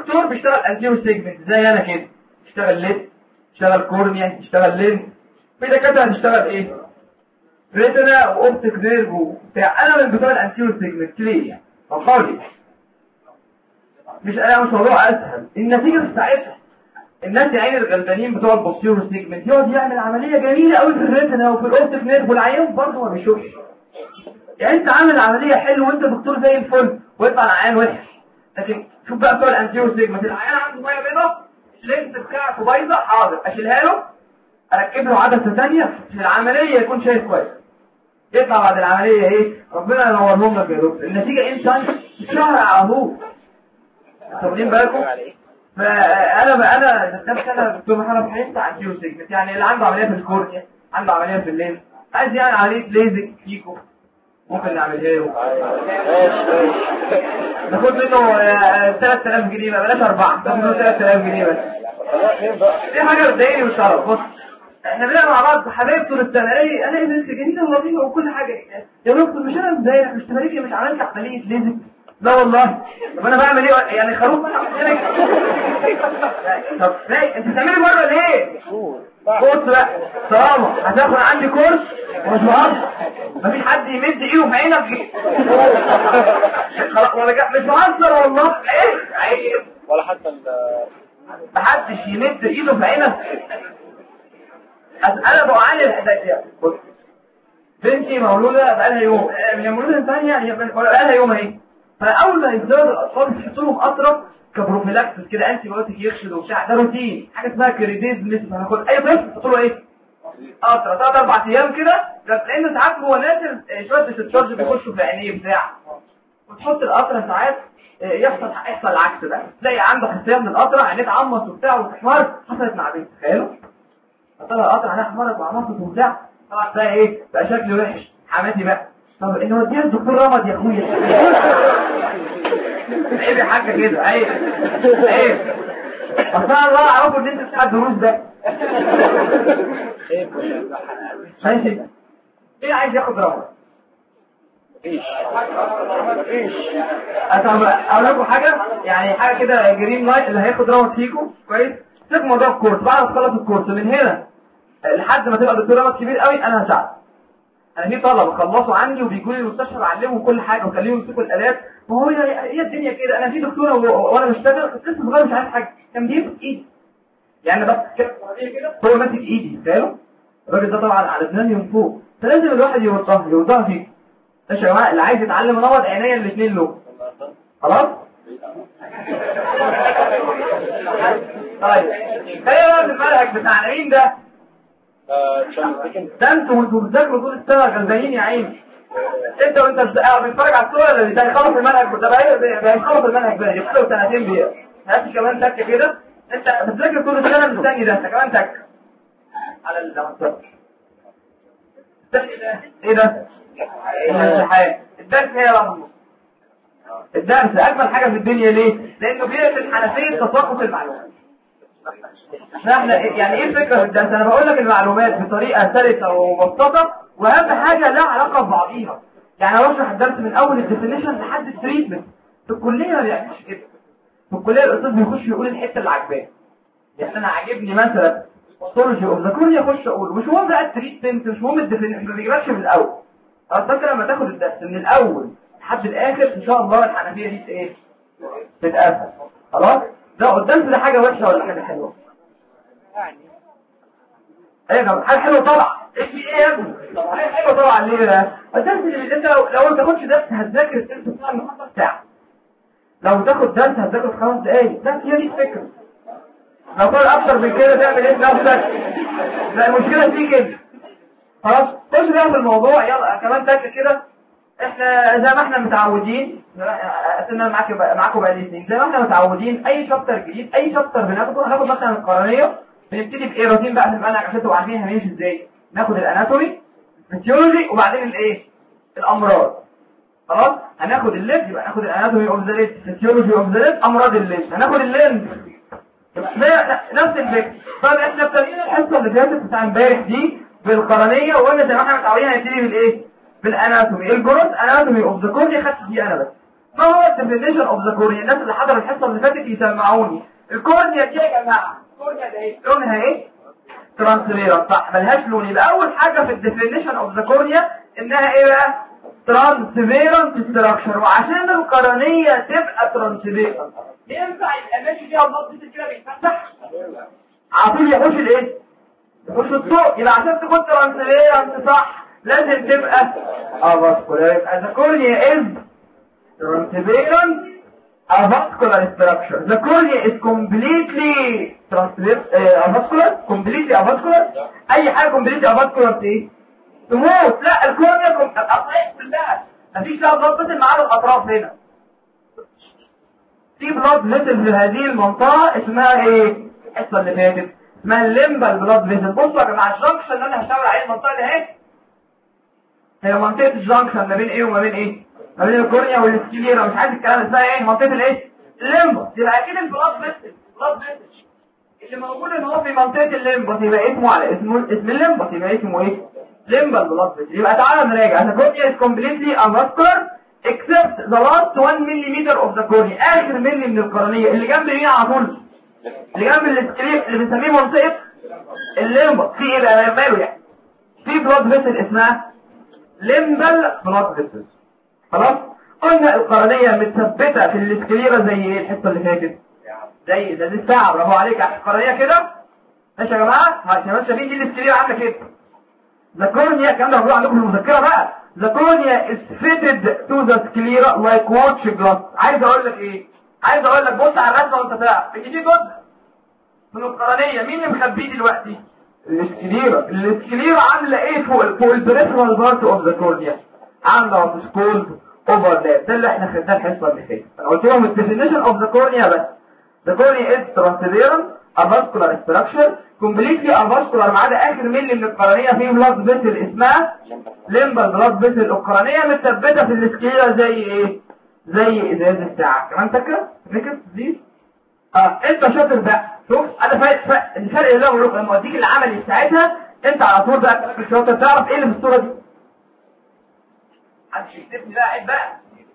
دكتور بيشتغل انتيرو سيجمنت زي انا كده، يشتغل ليد، يشتغل كورنيا، يشتغل لين. في دكاتره هتشتغل ايه؟ ريتنا واوبتيك نيرف وبتاع. انا من بتوع الانتيرو سيجمنت ليه يعني؟ خالص مش موضوع اسهل. النتيجه بتاعتها الناس يعني الغلبانين بتوع البوستيرو سيجمنت يقعد يعمل عمليه جميله قوي في الريتنا وفي الاوبتيك نيرف والعيان برضه ما بيشوفش. يعني انت عامل عمليه حلوه وانت دكتور زي الفل ويطلع العيان وحش. لكن شوف بقى بتوع الانتيرو سيجمنت، العيان عنده ميه بيضاء، اللينس بتاعته بايظه، حاضر اشيلها له، اركب له عدسه ثانيه في العمليه يكون شايف كويس. يطلع بعد العمليه ايه؟ ربنا ينورهم لك يا دكتور. النتيجه ايه؟ شهر على طول. واخدين بالكم؟ انا دكتور محمد حيث عن جيو سيجمنت، يعني اللي عنده عمليه في الكورنيا، عنده عمليه في الليل، عايز يعني عمليه ليزك فيكو ممكن نعملها له. ناخد منه 3000 جنيه بقى، بلاش 4، ناخد منه 3000 جنيه بس. دي حاجه بتضايقني مش عارف. بص احنا بنبقى مع بعض حبايب طول السنه، انا بنت جميله ولطيفه وكل حاجه. يا دكتور مش انا مضايقك، مش تماريكي مش عملت عمليه ليزك؟ لا والله. طب انا بعمل ايه يعني؟ خروف انا عملت. طب ازاي انت بتعملي مره ليه؟ بص بقى طالما هتاخد عندي كورس ومش مهزر، مفيش حد يمد ايده في عينك خلاص ولا مش مهزر والله. ايه عيب ولا حتى محدش يمد ايده في عينك. انا بعاني الحدث. بص بنتي مولوده بقالها يوم، هي مولوده ثانيه، هي بقالها يوم اهي. فاول ما يظهر الاطفال بيحطوا لهم قطره كبروفيلاكسس كده، انتي بايوتيك يخشد وبتاع، ده روتين، حاجه اسمها كريديز مثل هناخد اي طفل تحط له ايه؟ قطره 3-4 ايام كده، لان ساعات هو نازل شويه ديسشارج بيخشوا في عينيه بتاع، وتحط القطره ساعات يحصل العكس ده، تلاقي عنده حساسيه من القطره، عينيه اتعمص وبتاع وتحمر. حصلت مع بنتي، تخيلوا حط لها قطره عينيها احمرت وعمصت وبتاع، طبعا بقى ايه بقى شكله وحش. حماتي بقى طب ان وديها الدكتور رمض يا اخويا. عيب يا حاجه كده، عيب عيب. اصلا الله اعرفه ان انت بتاع الدروس ده. ماشي ايه عايز ياخد رمض؟ مفيش. اقول لكم حاجه يعني، حاجه كده جرين لايت اللي هياخد رمض فيكم كويس. سيب موضوع الكورس، بعد ما تخلص الكورس من هنا لحد ما تبقى دكتور رمض كبير قوي انا هساعدك. انا في طلبه خلصوا عندي وبيجوا لي المستشفى بعلمهم كل حاجه وخليهم يمسكوا الالات. ما هو هي الدنيا كده. انا في دكتوره وانا بشتغل كنت لسه صغير مش عارف حاجه، كان بيمسك ايدي يعني بس كده هو ماسك ايدي. فاهم الراجل ده طبعا على دماغي من فوق، فلازم الواحد يوضح فيه. ماشي يا جماعه، اللي عايز يتعلم نمط عينيا الاثنين له خلاص. طيب ايه بقى المنهج بتاع العين ده؟ ده انتوا بتذاكروا طول السنه غلبانين يا عيني. انت وانت بتتفرج على الصوره اللي هيخلص المنهج ده بقى هيخلص المنهج بقى يبقى له سنتين بيه. هات كمان تك كده، انت بتذاكر طول السنه مستني ده، انت كمان تك على الدرس. ايه ده؟ الامتحان. الدرس هي رقم. الدرس اجمل حاجه في الدنيا ليه؟ لانه بيقفل حنفيه تساقط المعلومات. احنا يعني ايه الفكره في الدرس؟ انا بقول لك المعلومات بطريقه سلسه ومبسطه، واهم حاجه لها علاقه ببعضيها. يعني انا بشرح الدرس من اول الديفينيشن لحد التريتمنت. في الكليه ما بيعملش كده. في الكليه الاستاذ بيخش يقول الحته اللي عاجباه. يعني انا عاجبني مثلا باثولوجي اوف ذا كورنيا، يخش اقول مش مهم بقى التريتمنت، مش مهم الديفينيشن، ما بيجيبكش من الاول. اصل لما تاخد الدرس من الاول لحد الاخر ان شاء الله الحنفيه دي ايه؟ تتقفل خلاص. ده الدرس ده حاجه وحشه ولا حاجه حلوه؟ ايوه حاجه حلوه طبعا. ايه يا ابني؟ حاجه حلوه طبعا. ليه بقى؟ الدرس اللي انت لو ما تاخدش درس هتذاكر الدرس بتاع النهارده ساعه، لو تاخد درس هتذاكر في 5 دقايق. ده هي دي الفكره. لو كان اكتر من كده تعمل ايه نفسك؟ لا المشكله فيك انت. خلاص خش بقى في الموضوع. يلا كمان تك كده. احنا زي ما احنا متعودين، انا معاكم بقى الاثنين، زي ما احنا متعودين اي شابتر جديد، اي شابتر بناخده هناخد مثلا القرنيه، بنبتدي بايه روتين بقى في المنهج عشان تبقوا عارفين هنمشي ازاي. ناخد الاناتومي، الفسيولوجي، وبعدين الايه؟ الامراض. خلاص هناخد الليد، يبقى ناخد الاناتومي اوف ذا ليد، فسيولوجي اوف ذا ليد، امراض الليد. هناخد الليد نفس الفكره. طيب احنا ابتدينا الحصه اللي فاتت بتاع امبارح دي بالقرنيه، وقلنا زي ما احنا متعودين هنبتدي بالايه؟ بالاناتومي. الجروث اناتومي اوف ذا كورنيا خدت دي انا بس. ما هو الديفينيشن اوف ذا كورنيا؟ الناس اللي حضروا الحصه اللي فاتت يسمعوني. الكورنيا دي يا جماعه، الكورنيا ده ايه؟ لونها ايه؟ ترانسبيرنت، صح، ملهاش لون. يبقى اول حاجه في الديفينيشن اوف ذا كورنيا انها ايه بقى؟ ترانسبيرنت ستراكشر. وعشان القرنيه تبقى ترانسبيرنت ينفع يبقى ماشي فيها النص كده بيتفتح على طول يخش الايه؟ يخش الضوء. يبقى عشان تكون ترانسبيرنت صح لازم تبقى avascular. يبقى the cornea is transparent avascular structure. The cornea is completely avascular. completely avascular. اي حاجه completely avascular ايه؟ تموت. لا، الكورنيا الاطراف كلها مفيش لها بلاد فيسل ما عدا الاطراف. هنا في بلاد فيسل في هذه المنطقه اسمها ايه؟ الحصه اللي فاتت اسمها الليمبال بلاد فيسل. بصوا يا جماعه، الجنكشن اللي انا هشاور عليه المنطقه دي اهي هي منطقه الجنكشن ما بين ايه وما بين ايه؟ ما بين الكورنيا والسكليرا. مش عايز الكلام، اسمها ايه؟ منطقه الايه؟ الليمبس. يبقى اكيد البلاد فيسل اللي موجود ان هو في منطقه الليمبس يبقى اسمه على اسم الليمبس، يبقى اسمه ايه؟ limbal blood vessel. يبقى تعالى نراجع. the cornea is completely avascular except the last 1 millimeter of the cornea. اخر ملي من القرنيه اللي جنب مين على طول؟ اللي جنب السكلير اللي بنسميه منطقه الليمبس. في ايه بقى ماله يعني؟ في blood vessel اسمها limbal blood vessel. خلاص؟ قلنا القرنيه متثبته في السكليرا زي ايه الحصه اللي فاتت؟ زي دي الساعه. برافو عليك. القرنيه كده ماشي يا جماعه؟ عشان شايفين دي السكليرا عامله كده. The cornea كان ده عندكم في المذكره بقى. The cornea is fitted to the sclera like watch glass. عايز اقول لك ايه؟ عايز اقول لك بص على الرسمه وانت تعرف ان في جزء من القرنيه مين اللي مخبيه دلوقتي؟ السكليرا عامله ايه فوق البريفرال بارت اوف ذا كورنيا؟ عامله وات كولد اوفرلاب. ده اللي احنا خدناه الحصه اللي فاتت. انا قلت لهم الديفينيشن اوف ذا كورنيا بس. The cornea is transparent avascular structure completely avascular ما عدا اخر ملي من القرنيه فيه بلاد فيسل اسمها limbal blood vessel. القرنيه متثبته في السكليرا زي ايه؟ زي ازاز الساعه. كمان فاكره؟ دي انت شاطر بقى. شوف انا الفرق اللي انا لما اوديك العملي ساعتها انت على طول بقى شاطر تعرف ايه اللي في الصوره دي. محدش يكتبني بقى عيب بقى.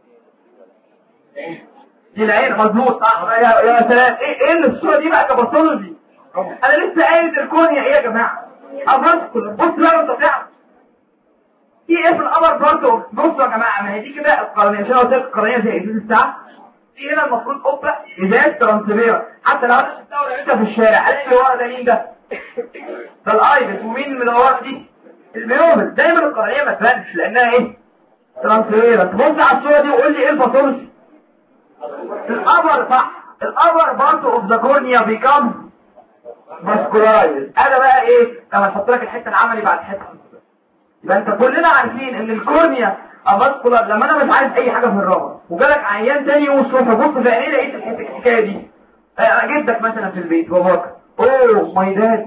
دي العين مظبوط صح يا سلام. ايه اللي في الصوره دي بقى كباثولوجي؟ انا لسه قايل الكورنيا ايه يا جماعه؟ افاسكولار. بص بقى وانت تعرف في ايه في القمر برضه. بصوا يا جماعه، ما هي دي كده القرنيه. عشان قلت لك القرنيه زي ازاز الساعه. في هنا المفروض قبه ازاز ترانسفير. حتى لو انا شفتها انت في الشارع قال لي ورا ده مين ده؟ ده الايبس. ومين اللي ورا دي؟ الميوبل. دايما القرنيه ما تبانش لانها ايه؟ ترانسفير. تبص على الصوره دي وقول لي ايه الباثولوجي؟ الابر صح. الابر بارت اوف ذا كورنيا بيكم ماسكولايز. انا بقى ايه لما احط لك الحته العملي بعد الحته؟ يبقى انت كلنا عارفين ان الكورنيا ماسكولار. لما انا مش عايز اي حاجه في الرمل وجالك عيان تاني يوم الصبح بص في عينيه لقيت الحكايه دي. جدك مثلا في البيت باباك اوه ماي داد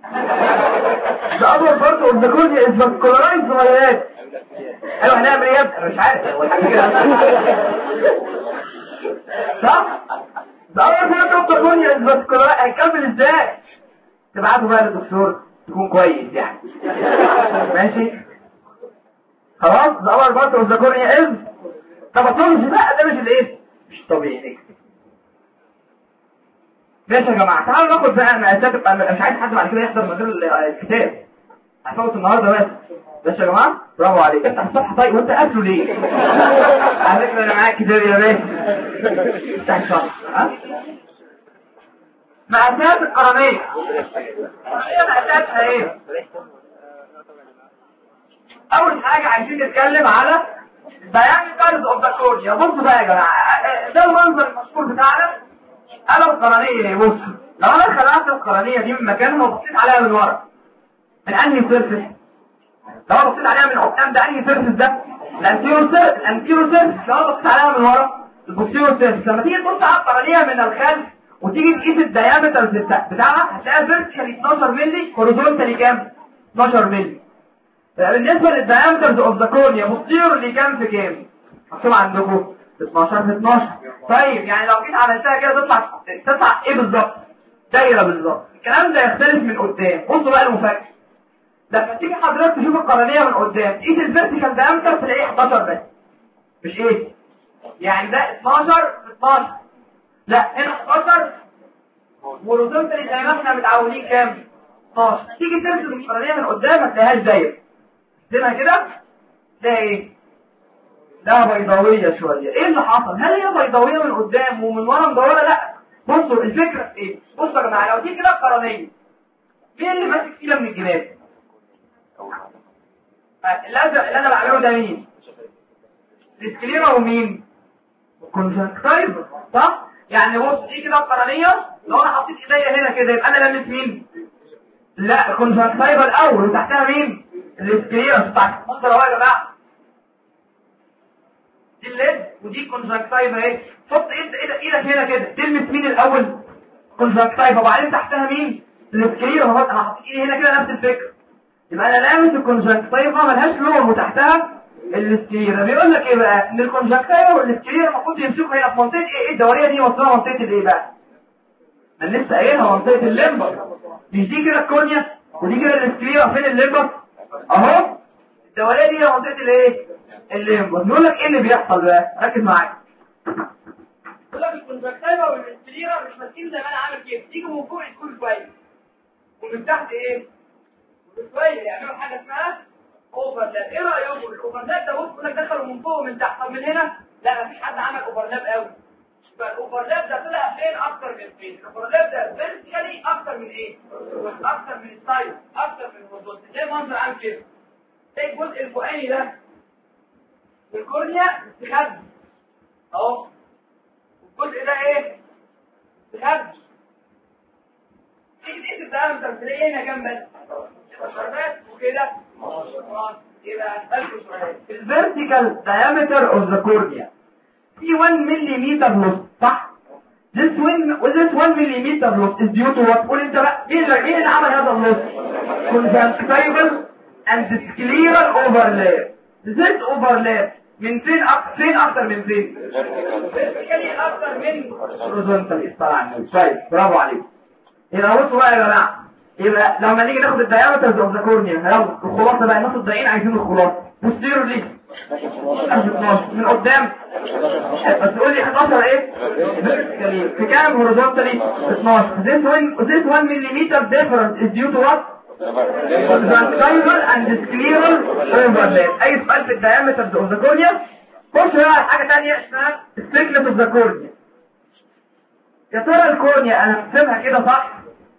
ده ابر بارت اوف ذا كورنيا از ماسكولايز ولا لا؟ ايوه هنعمل ايه يا ابني؟ انا مش عارف صح؟ ده اول حاجه دكتور كورنيا الفاسكولار هيكمل ازاي؟ تبعته بقى للدكتور يكون كويس يعني. ماشي خلاص. ده اول بارت اوف ذا كورنيا از. طب اطلبش بقى ده مش الايه؟ مش طبيعي. ماشي يا جماعه تعالوا ناخد بقى مقاسات. مش عايز حد بعد كده يحضر من غير الكتاب. هفوت النهارده بس. ماشي يا جماعه برافو عليك. افتح الصفحه طيب وانت قافله ليه؟ على فكره انا معاك كتاب يا باشا. افتح الصفحه. مقاسات القرنيه. القرنيه مقاساتها ايه؟ اول حاجه عايزين نتكلم على diameters of the cornea. بصوا بقى يا جماعه ده المنظر المشهور بتاعنا. انا القرنيه بصوا لو انا خلعت القرنيه دي من مكانها وبصيت عليها من ورا من انهي سيرفيس؟ لو انا بصيت عليها من قدام ده انهي سيرفيس ده؟ الانتيريور سيرفيس. لو انا بصيت عليها من ورا البوستيريور سيرفيس. لما تيجي تبص على القرنيه من الخلف وتيجي تقيس الدايمتر بتاعها هتلاقيها فيرتيكالي 12 مللي هوريزونتالي كام؟ 12 مللي. بالنسبه للدايمترز اوف ذا كورنيا بوستيريورلي كام في كام؟ مكتوب عندكم 12 في 12. طيب يعني لو جيت عملتها كده تطلع ايه بالظبط؟ دايره بالظبط. الكلام ده يختلف من قدام. بصوا بقى المفاجاه. لما تيجي حضرتك تشوف القرنيه من قدام تقيس الفيرتيكال دايمتر تلاقيه 11 بس. مش ايه؟ يعني ده 12 في 12. لا هنا 11 والهوريزونتال زي ما احنا متعودين كام 12. تيجي ترسم القرنيه من قدام ما تلاقيهاش دايره، ترسمها كده تلاقي ايه؟ لا بيضاويه شويه. ايه اللي حصل؟ هل هي بيضاويه من قدام ومن ورا مدوره؟ لا. بصوا الفكره في ايه؟ بصوا يا جماعه، لو دي كده القرنيه مين اللي ماسك فيها من الجناب؟ الازرق اللي انا بعمله ده مين؟ السكليرا ومين؟ الكونجكتيفا، صح؟ يعني بص دي كده القرنيه، لو انا حطيت ايديا هنا كده يبقى انا لامس مين؟ لا الكونجكتيفا الاول وتحتها مين؟ السكليرا بتاعت المنظر اهو يا جماعه. دي الليد ودي الكونجكتيفا اهي. حط ايدك هنا كده تلمس مين الاول؟ الكونجكتيفا وبعدين تحتها مين؟ السكليرا. اهو انا حطيت ايدي هنا كده نفس الفكره، يبقى انا لامس الكونجكتيفا ملهاش لون وتحتها السكليرا. بيقول لك ايه بقى؟ ان الكونجكتيفا والسكليرا المفروض يمسكوا هنا في منطقه ايه؟ الدوريه دي وصلها منطقه الايه بقى؟ انا لسه قايلها منطقه الليمبر. مش دي كده الكورنيا ودي كده السكليرا، فين الليمبر؟ اهو الدوريه دي منطقه الايه؟ الليمبر. بيقول لك ايه اللي بيحصل بقى؟ ركز معايا. بيقول لك الكونجكتيفا والسكليرا مش ماسكين زي ما انا عامل كده، تيجي من فوق تكون كويس ومن تحت ايه؟ شويه يعملوا حاجه اسمها اوفرلاب. ايه رايكم الاوفرلاب ده؟ بص لك دخلوا من فوق ومن تحت. طب من هنا لا مفيش حد عمل اوفرلاب قوي. يبقى الاوفرلاب ده طلع فين اكتر من فين؟ الاوفرلاب ده فيرتيكالي اكتر من ايه؟ اكتر من السايد، اكتر من الهوريزونتال. زي منظر عامل كده، ايه الجزء الفوقاني ده الكورنيا استخبي اهو، والجزء ده ايه؟ استخبي. تيجي تقيس الدايمتر تلاقيه هنا جنب الشربات وكده. يبقى هسألكوا سؤال. الفيرتيكال diameter of the cornea في 1 مليمتر loss، صح؟ this 1 مليمتر loss is due to what؟ قول انت بقى مين اللي عمل هذا اللوس؟ conjunctival and scleral overlap. this overlap من فين اكتر من فين؟ vertically اكتر من horizontal. طبعا كويس، برافو عليك. يبقى بصوا بقى يا جماعه، يبقى لما نيجي ناخد الدايمترز اوف ذا كورنيا يلا الخلاصه بقى، ناخد دقيقين عايزين الخلاصه. بوستيرور ليه 12 من قدام، بس تقول لي 11 ايه في كام؟ هوريزونتالي 12. this 1 مليمتر difference is due to what؟ conjunctival and scleral overlap. اي سؤال في الدايمترز اوف ذا كورنيا. خش بقى على حاجه ثانيه اسمها thickness اوف ذا كورنيا. يا ترى الكورنيا انا هرسمها كده صح؟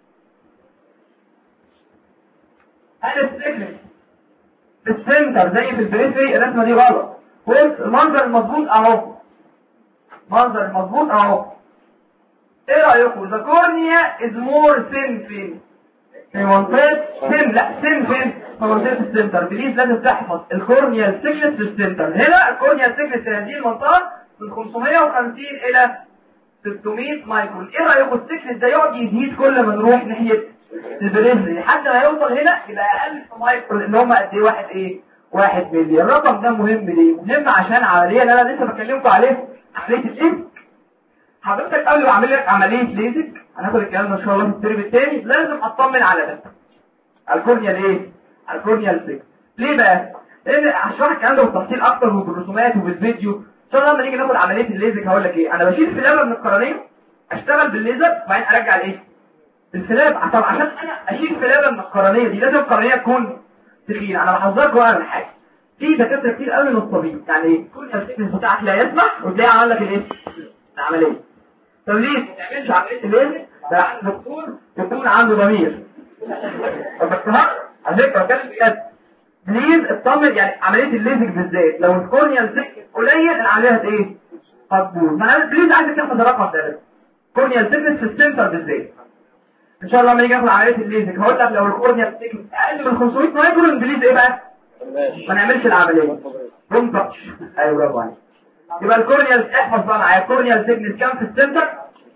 هل الثيكنس في السنتر زي في البريفري؟ الرسمه دي غلط. قلت المنظر المظبوط اهو، منظر المظبوط اهو. ايه رايكم؟ ذا كورنيا از مور ثين فين؟ في منطقه ثين. لا ثين فين؟ في منطقه السنتر. بليز لازم تحفظ الكورنيا الثيكنس في السنتر. هنا الكورنيا الثيكنس في هذه المنطقه من 550 الى 600 مايكرون. ايه رايكم الثيكنس ده يقعد يزيد كل ما نروح ناحيه البريفري لحد ما يوصل هنا يبقى اقل في مايكرون، اللي هم قد ايه؟ 1 مللي. الرقم ده مهم ليه؟ مهم عشان عمليه اللي انا لسه بكلمكم عليها، عمليه الليزك. حضرتك قبل ما اعمل لك عمليه ليزك، هناخد الكلام ده ان شاء الله في الترم الثاني، لازم اطمن على ده، على الكورنيا. ليه؟ على الكورنيا الثيك. ليه بقى؟ لان هشرح الكلام ده بالتفصيل اكتر وبالرسومات وبالفيديو ان شاء الله. لما نيجي ناخد عمليه الليزك هقول لك ايه. انا بشيل فلابه من القرنيه، اشتغل بالليزر وبعدين ارجع الايه؟ الفلاب. طب عشان انا اشيل فلابه من القرنيه دي لازم القرنيه تكون تخينه. انا بحذركم انا من حاجه، في دكاتره كتير قوي نصابين، يعني كل السيستم بتاعك لا يسمح وتلاقي عمل لك الايه؟ العمليه. طب ليه ما تعملش عمليه الليزر؟ ده دكتور يكون عنده ضمير. طب بس على فكره بتكلم بجد، بليز اطمن. يعني عمليه الليزك بالذات لو الكورنيا الثيك قليل العمليه ايه؟ هتبوظ. ما انا بليز عايزك تاخد الرقم ده، كورنيا الثيكنس في السنتر بالذات. ان شاء الله لما نيجي ناخد عمليه الليزك هقول لك لو الكورنيا الثيكنس اقل من 500 مايكرون بليز ايه بقى؟ ما نعملش العمليه. روم تاتش. ايوه برافو عليك. يبقى الكورنيا احفظ بقى معايا، الكورنيا الثيكنس كام في السنتر؟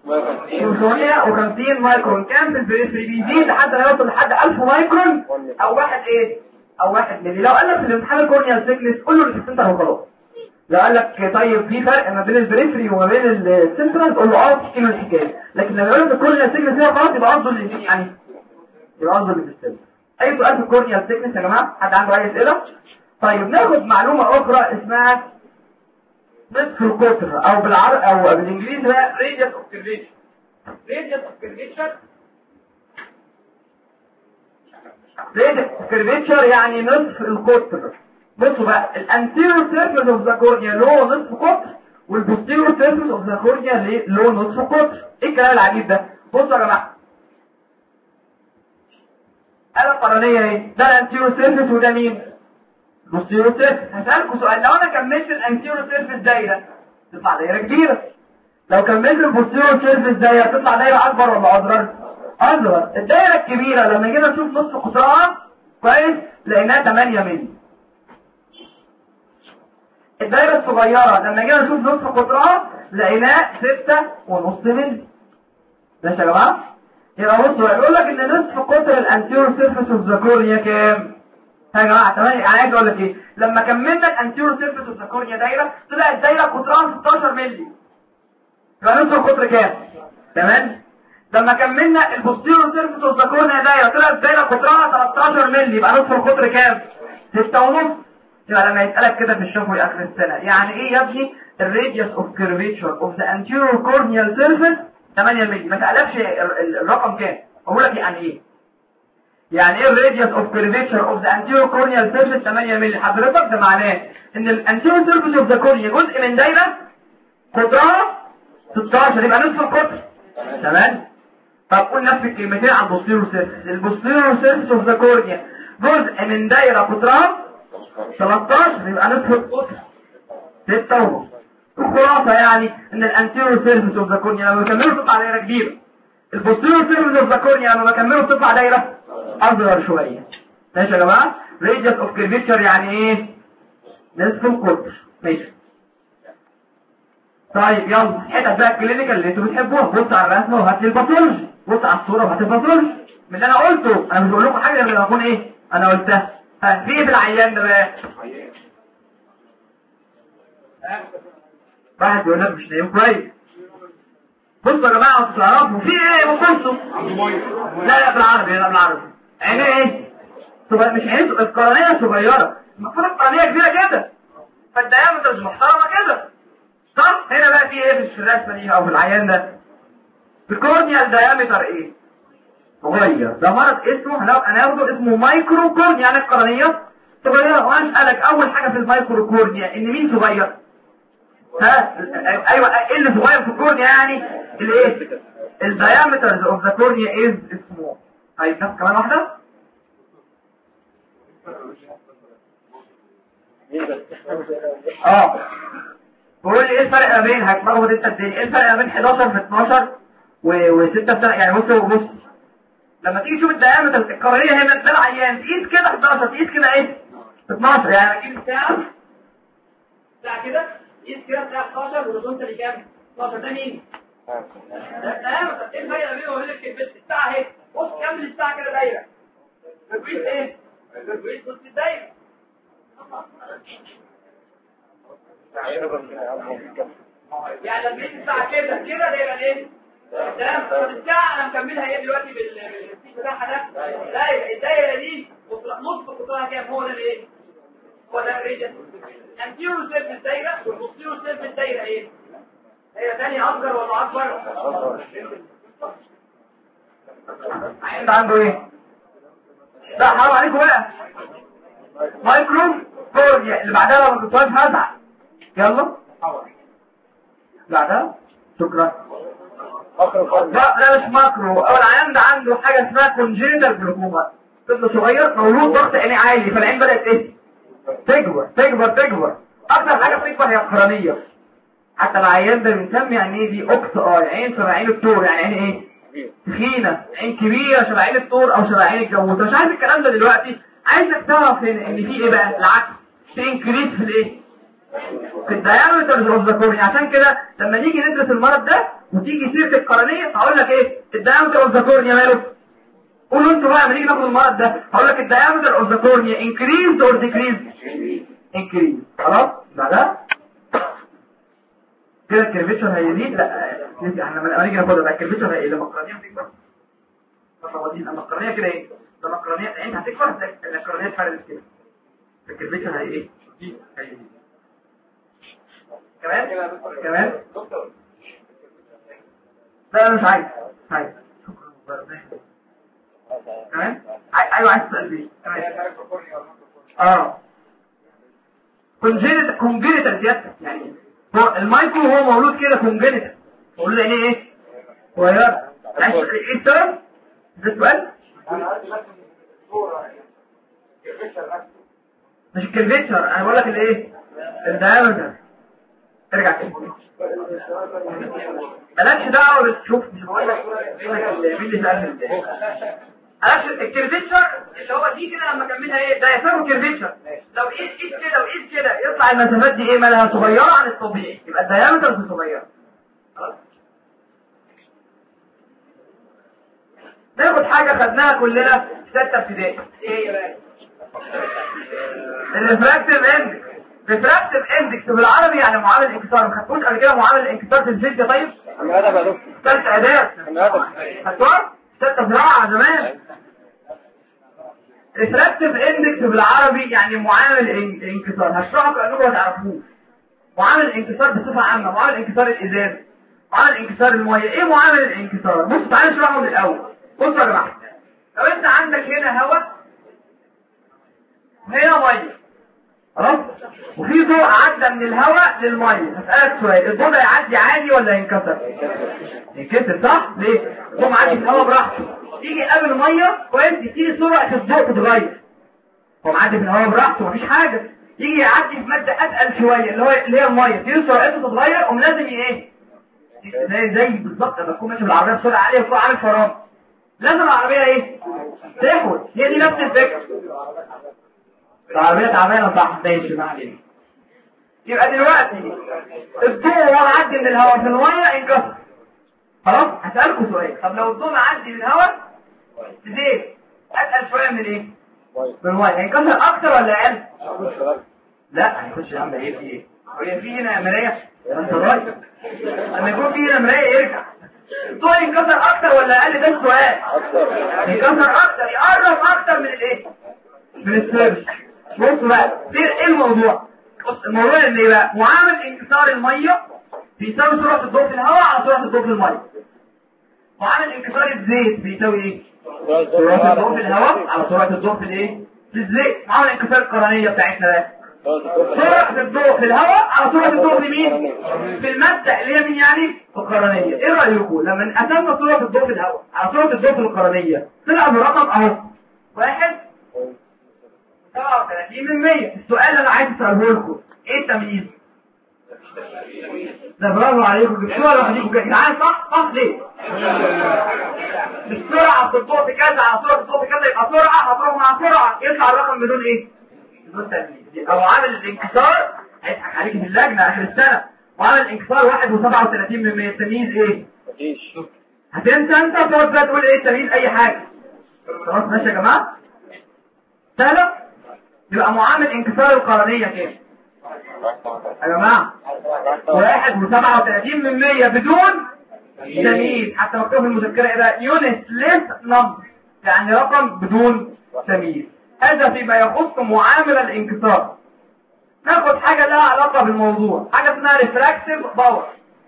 550 مايكرون. كام في البريفري؟ بيزيد لحد ما يوصل لحد 1000 مايكرون او واحد ايه؟ او 1 مللي. لو قال لك في الامتحان الكورنيا الثيكنس قول له اللي في السنتر وخلاص. لو قال لك طيب في فرق ما بين البريفري وما بين السنترال قول له تحكي له الحكايه. لكن لما يقول لك الكورنيا الثيكنس هي خلاص يبقى قصده اللي يعني يبقى قصده اللي في السنتر. اي سؤال في الكورنيا الثيكنس يا جماعه؟ حد عنده اي اسئله؟ طيب ناخد معلومه اخرى اسمها نصف القطر، او بالعربي او بالانجليزي بقى radius of curvature. radius of curvature يعني نصف القطر. بصوا بقى الانتيريور سيرفيس اوف ذا كورنيا له نصف قطر، والبوستيريور سيرفيس اوف ذا كورنيا له نصف قطر. ايه الكلام العجيب ده؟ بصوا يا جماعه، الآلة القرنية ايه؟ ده الانتيريور سيرفيس وده مين؟ البوستيريور سيرفيس. هسألكوا سؤال، لو انا كملت الانتيريور سيرفيس دايره تطلع دايره كبيره، لو كملت البوستيريور سيرفيس دايره تطلع دايره اكبر ولا اصغر؟ اصغر. الدايره الكبيره لما جينا نشوف نصف قطرها كويس لقيناها 8 مللي. الدايره الصغيره لما جينا نشوف نصف قطرها لقيناها 6.5 مللي. ماشي يا جماعه؟ يبقى بصوا يقول لك ان نصف قطر الانتيريور سيرفيس اوف ذا كورنيا كام؟ يا جماعه 8. انا عايز اقول لك ايه، لما كملنا الانتيريور سيرفيس اوف ذا كورنيا دايره طلعت الدايره قطرها 16 مللي. يبقى نصف القطر كام؟ تمام. لما كملنا البوستيريور سيرفيس اوف ذا كورنيا دايره طلعت الدايره قطرها 13 مللي، يبقى نصف القطر كام؟ 6.5. يبقى لما يسالك كده في الشفوي اخر السنه يعني ايه يا ابني الراديوس اوف كيرفيتشر اوف ذا انتيريور كورنيال سيرفيس 8 مللي، ما تقلبش الرقم كام، اقول لك يعني ايه. يعني ايه الراديوس اوف كيرفيتشر اوف ذا انتيريور كورنيال سيرفيس 8 مللي؟ حضرتك ده معناه ان الانتيريور سيرفيس اوف ذا كورنيا جزء من دايره قطرها 16، يبقى نصف القطر. تمام. طب قول نفس الكلمتين عن البوستيريور سيرفيس. البوستيريور سيرفيس اوف ذا كورنيا جزء من دايره قطرها 13، يبقى نصف القطر 6.5. الخلاصه يعني ان الانتيريور سيرفيس اوف ذا كورنيا لما بكمله تطلع دايره كبيره، البوستيريور سيرفيس اوف ذا كورنيا لما بكمله تطلع دايره اصغر شويه. ماشي يا جماعه؟ راديوس اوف كيرفيتشر يعني ايه؟ نصف القطر. ماشي. طيب يلا حته بقى الكلينيكال اللي انتوا بتحبوها، بص على الرسمه وهات لي الباثولوجي، بص على الصوره وهات الباثولوجي من اللي انا قلته. انا مش بقول لكم حاجه غير لما اكون ايه انا قلتها. ها في ايه في العيان ده بقى؟ واحد يقول لك مش نايم كويس. بصوا يا جماعه انتوا تعرفوا في ايه بصوا. لا بالعربي، لا بالعربي. عينيه ايه؟ مش عينيه القرنيه صغيره، المفروض القرنيه كبيره كده، فالديامتر مش محترمه كده، صح؟ هنا بقى في ايه في الرسمه دي او في العيان ده؟ الكورنيال ديامتر ايه؟ صغير. ده مرض اسمه هناخده اسمه مايكرو كورنيا، يعني القرنيه صغيره. وانا اسالك اول حاجه في المايكرو كورنيا ان مين صغير؟ ها ايوه ايه اللي صغير في الكورنيا؟ يعني الايه؟ الديامتر اوف ذا كورنيا از سمول. طيب ناخد كمان واحده. قول لي ايه الفرق ما بين هتلخبط انت الدنيا، ايه الفرق ما بين 11 في 12 و6 في يعني بص لما تيجي تشوف الديامتر القرنيه هنا ده العيان تقيس كده 11 تقيس كده ايه 12 يعني اجيب الساعه كده قيس كده الساعه 11 والهوريزونتال كام 12 ده مين؟ ده الديامتر. ايه الفرق ما بينه وبين الساعه اهي؟ بص كمل الساعه كده دايره تقيس ايه؟ تقيس نص الدايره. يعني لما تيجي الساعه كده دايره ايه؟ تمام. طب الساعه انا مكملها ايه دلوقتي بالسيت بتاعها ده؟ لا الدايره دي نص قطرها كام؟ هو ده الايه؟ هو ده الريجن. الانتيريور سيرفيس دايره والبوستيريور سيرفيس دايره ايه؟ دايره ثانيه اصغر ولا اكبر؟ انت عنده ايه؟ لا حرام عليكم بقى. مايكرو كورنيا اللي بعدها لما كنت واقف هزعل. يلا بعدها شكرا. لا مش ماكرو. اول عيان ده عنده حاجه اسمها كونجينيتال جلوكوما، طفل صغير مولود ضغط عينيه عالي، فالعين بدات ايه؟ تكبر. اكتر حاجه بتكبر هي القرنيه. حتى العيان ده بنسمي يعني ايه دي اوكس عين شبه عين الثور، يعني عين ايه؟ تخينه، عين كبيره شبه عين الثور او شبه عين الجاموسه. مش عايز الكلام ده دلوقتي، عايزك تعرف ان في ايه بقى العكس، في انكريس في الايه؟ في الديامتر اوف ذا كورنيا. عشان كده لما نيجي ندرس المرض ده وتيجي سيره القرنيه هقول لك ايه؟ الديامتر اوف ذا كورنيا ماله؟ قولوا انتوا بقى لما نيجي ناخد المرض ده هقول لك الديامتر اوف ذا كورنيا انكريز اور ديكريز؟ انكريز. خلاص بعدها كده الكيرفيتشر هيزيد. لا احنا لما نيجي ناخدها بقى الكيرفيتشر هي لما القرنيه هتكبر. لما القرنيه كده ايه؟ لما القرنيه انت هتكبر القرنيه تفرد كده الكيرفيتشر هي ايه؟ هيزيد. كمان لا انا مش عايز كمان ايوه عايز تسال فيه كونجينيتال زيادة يعني هو المايكرو هو مولود كده كونجينيتال مولود يعني ايه صغير عايز ايه السبب ده السؤال مش الكيرفيتشر انا بقول لك الايه الدايمتر ارجع تاني مالكش دعوه بتشوف مش بقول لك مين اللي سالني الكيرفيتشر اللي هو دي كده لما اكملها ايه ده يسمى كيرفيتشر لو قيس كده وقيس كده يطلع المسافات دي ايه مالها صغيره عن الطبيعي يبقى الدايمتر صغير خلاص ناخد حاجه خدناها كلنا في 6 ابتدائي ايه بقى الريفراكتيف اندكس ريفراكتيف اندكس بالعربي يعني معامل الانكسار ما خدتوش قبل كده معامل الانكسار في الفيزياء طيب انا هذا بقى ثالث اداه خدتوها 6 زراعه زمان ريفراكتيف اندكس بالعربي يعني معامل الانكسار هشرحه كانكم ما تعرفوش معامل الانكسار بصفه عامه معامل انكسار الازاز معامل انكسار الميه ايه معامل الانكسار بص تعالى نشرحه من الاول بصوا يا جماعه لو انت عندك هنا هواء هنا ميه خلاص وفي ضوء عدى من الهواء للميه هسألك سؤال الضوء ده يعدي عادي ولا ينكسر ينكسر صح ليه الضوء معدي في الهواء براحته تيجي قبل الميه كويس تيجي سرعه الضوء تتغير هو معدي في الهواء براحته مفيش حاجه يجي يعدي في ماده اتقل شويه اللي هي الميه تيجي سرعته تتغير قوم لازم ايه زي بالظبط لما تكون ماشي بالعربيه بسرعه عاليه وتكون عامل فرامل لازم العربيه ايه تحول هي دي نفس الفكره العربية تعبانة صح ماشي ما علينا يبقى دلوقتي الضوء وهو معدي من الهواء في المية انكسر خلاص هسألكوا سؤال طب لو الضوء معدي من الهواء زيت أتقل شوية من ايه؟ من المية هينكسر أكتر ولا أقل؟ لا هيخش يا عم ايه في ايه؟ هي في هنا مراية؟ انت رايح لما يكون في هنا مراية يرجع الضوء ينكسر أكتر ولا أقل ده السؤال؟ ينكسر أكتر يقرب أكتر من الايه؟ من السيرش بص بقى ايه الموضوع بص الموضوع اللي بقى معامل انكسار الميه بيساوي سرعه الضوء في الهواء على سرعه الضوء في الميه معامل انكسار الزيت بيساوي ايه سرعه الضوء في الهواء على سرعه الضوء في الايه في الزيت معامل انكسار القرنيه بتاعتنا بقى سرعه الضوء في الهواء على سرعه الضوء في مين في الماده اللي هي مين يعني القرنيه ايه رايكم لما قسمنا سرعه الضوء في الهواء على سرعه الضوء في القرنيه طلع برقم اهو 37% السؤال اللي انا عايز اساله لكم ايه التمييز ده برافو عليكم جبتوها لوحدكم كده جدعان صح ليه السرعه في الضوء بكذا على سرعه الضوء بكذا يبقى سرعه هتروح مع سرعه يطلع الرقم بدون ايه بدون تمييز او عامل الانكسار هيضحك عليك في اللجنه اخر السنه وعامل الانكسار 1.37% التمييز ايه مفيش هتنسى انت تقعد بقى تقول ايه التمييز اي حاجه خلاص ماشي يا جماعه سهله يبقى معامل انكسار القرنية كام يا جماعة 1.37% بدون تمييز حتى مكتوب في المذكرة ايه بقى يونت ليس نمبر يعني رقم بدون تمييز هذا فيما يخص معامل الانكسار ناخد حاجة لها علاقة بالموضوع حاجة اسمها ريفراكتيف باور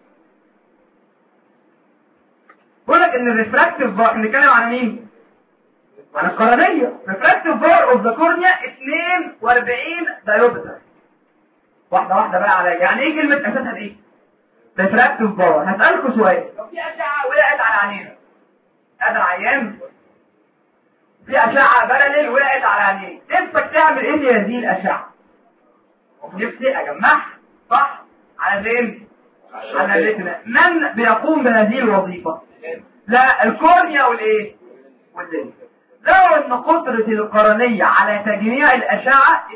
بقول لك ان الريفراكتيف باور بنتكلم عن مين عن القرنية refractive power of the cornea 42 diopter واحدة بقى عليا يعني ايه كلمة اساسها ايه refractive power هسألكم سؤال لو في اشعة وقعت على عينينا هذا العيان في اشعة باراليل وقعت على عينيه نفسك تعمل ايه هذه الاشعة نفسي اجمعها صح على فين على الريتنا من بيقوم بهذه الوظيفة لا الكورنيا والايه والليل لو ان قدرة القرنية على تجميع الاشعة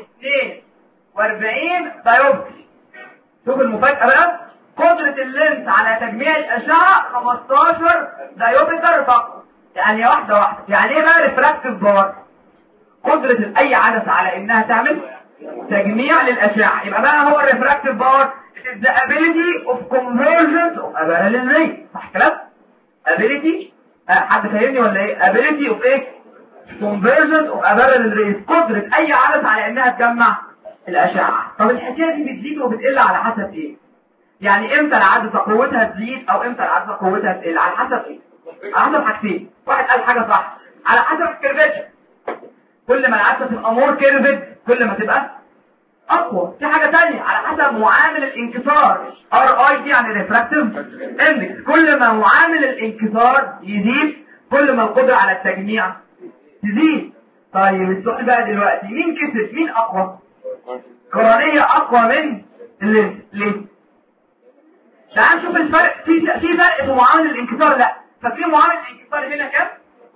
42 دايوبتري شوف المفاجأة بقى قدرة اللينس على تجميع الاشعة 15 دايوبتر فقط يعني واحدة يعني ايه بقى ريفراكتيف باور قدرة اي عدسة على انها تعمل تجميع للاشعة يبقى بقى هو الريفراكتيف باور is the ability of convergence of a parallel ray صح كلام ability حد فاهمني ولا ايه ability of ايه convergence of a parallel ray قدرة اي عدسة على انها تجمع الاشعة طب الحكاية دي بتزيد وبتقل على حسب ايه يعني امتى العدسه قوتها تزيد او امتى العدسه قوتها تقل؟ على حسب ايه؟ على حسب حاجتين. واحد قال حاجه صح، على حسب الكيرفيتشر. كل ما العدسه تبقى مور كيرفد كل ما تبقى اقوى. في حاجه ثانيه على حسب معامل الانكسار، ار اي دي يعني ريفراكتيف اندكس. كل ما معامل الانكسار يزيد كل ما القدره على التجميع تزيد. طيب السؤال بقى دلوقتي، مين كسب؟ مين اقوى؟ قرنيه اقوى من اللينس. ليه؟ تعال نشوف الفرق. في فرق في معامل الانكسار. لا، ففي معامل الانكسار هنا كام؟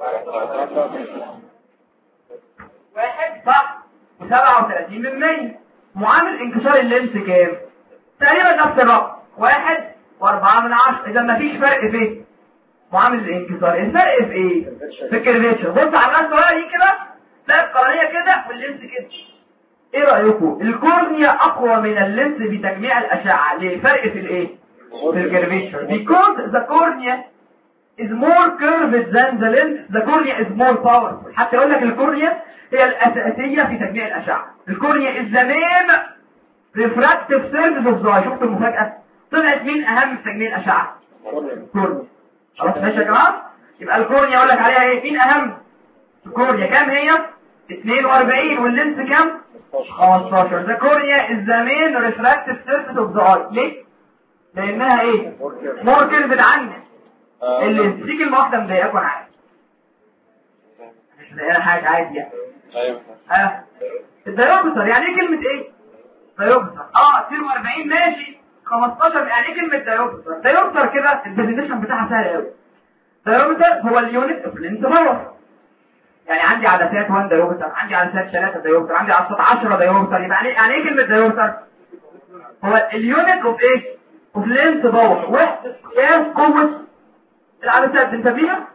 1 صح و37%. معامل انكسار اللينس كام؟ تقريبا نفس الرقم 1.4. اذا ما فيش فرق في معامل الانكسار. الفرق في ايه؟ في الكيرفيتشر. بص على الرسمه دي كده، تلاقي القرنيه كده واللينس كده. ايه رايكم؟ الكورنيا اقوى من اللينس بتجميع الاشعه. ليه؟ فرق في الايه؟ في الكيرفيتشر. because the cornea is more curved than the lens, the cornea is more powerful. حتى يقول لك الكورنيا هي الأساسية في تجميع الأشعة. الكورنيا is the main refractive surface of the eye. شفتوا المفاجأة؟ طلعت مين أهم في تجميع الأشعة؟ الكورنيا. خلاص ماشي يا جماعة؟ يبقى الكورنيا أقول لك عليها إيه؟ مين أهم؟ الكورنيا كام هي؟ 42 واللينس كام؟ 15. The cornea is the main refractive surface of the eye. ليه؟ لأنها إيه؟ more curved عنك. اللينس. دي كلمة واحدة مضايقاكم أنا عارف. مش مضايقانا حاجة عادي يعني. ايوه. الدايوبتر يعني ايه كلمة ايه؟ دايوبتر. 42 ماشي. 15 يعني ايه كلمة دايوبتر؟ دايوبتر كده الديفينيشن بتاعها سهل قوي. دايوبتر هو اليونت اوف لينس باور. يعني عندي عدسات 1 دايوبتر، عندي عدسات 3 دايوبتر، عندي عدسات 10 دايوبتر. يبقى يعني ايه كلمة دايوبتر؟ هو اليونت اوف ايه؟ اوف لينس باور. وحدة قياس قوة العدسات. انت بيها؟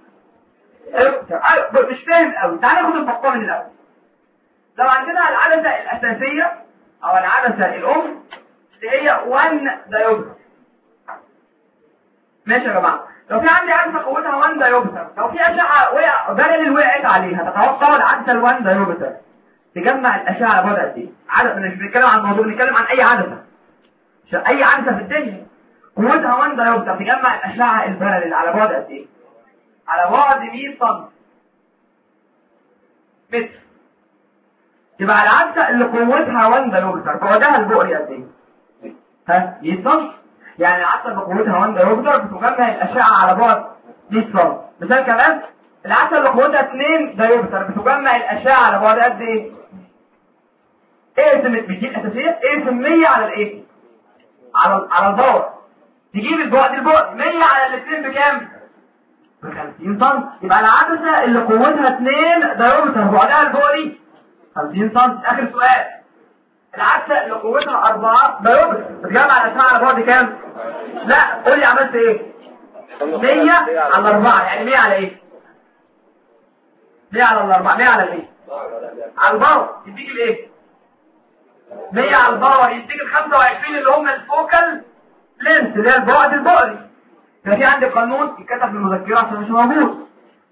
مش فاهم قوي. تعال ناخد المقام من الاول. لو عندنا العدسة الأساسية أو العدسة الأم اللي هي 1 دايوبتر. ماشي يا جماعة. لو في عندي عدسة قوتها 1 دايوبتر، لو في أشعة بدل وقعت عليها، تتوقع العدسة ال 1 دايوبتر تجمع الأشعة على بعد قد إيه؟ عدسة مش بنتكلم عن موضوع، بنتكلم عن أي عدسة. أي عدسة في الدنيا قوتها 1 دايوبتر تجمع الأشعة الباراليل على بعد قد إيه؟ على بعد 100 سم متر. يبقى العدسة اللي قوتها 1 دايوبتر بعدها البؤري قد ايه؟ 100 سم. يعني العدسة اللي قوتها 1 دايوبتر بتجمع الأشعة على بعد 100 سم. مثال كمان، العدسة اللي قوتها 2 دايوبتر بتجمع الأشعة على بعد قد ايه؟ اقسم دي الأساسية، اقسم 100 على الايه؟ على الباور. تجيب البعد 100 على الاثنين بكام؟ ب 50 سم. يبقى العدسة اللي قوتها 2 دايوبتر بعدها البؤري 50 سم. آخر سؤال، العدسة اللي قوتها 4 دايوبتر بتجمع الأشعة على بعد كام؟ لا، قول لي عملت ايه؟ 100 على 4. يعني 100 على ايه؟ 100 على 4. 100 على ايه؟ على الباور. يديك الايه؟ 100 على الباور يديك ال 25 اللي هم الفوكال لينس اللي هي البعد البؤري. ففي عندي قانون يتكتب في المذكرة عشان مش موجود.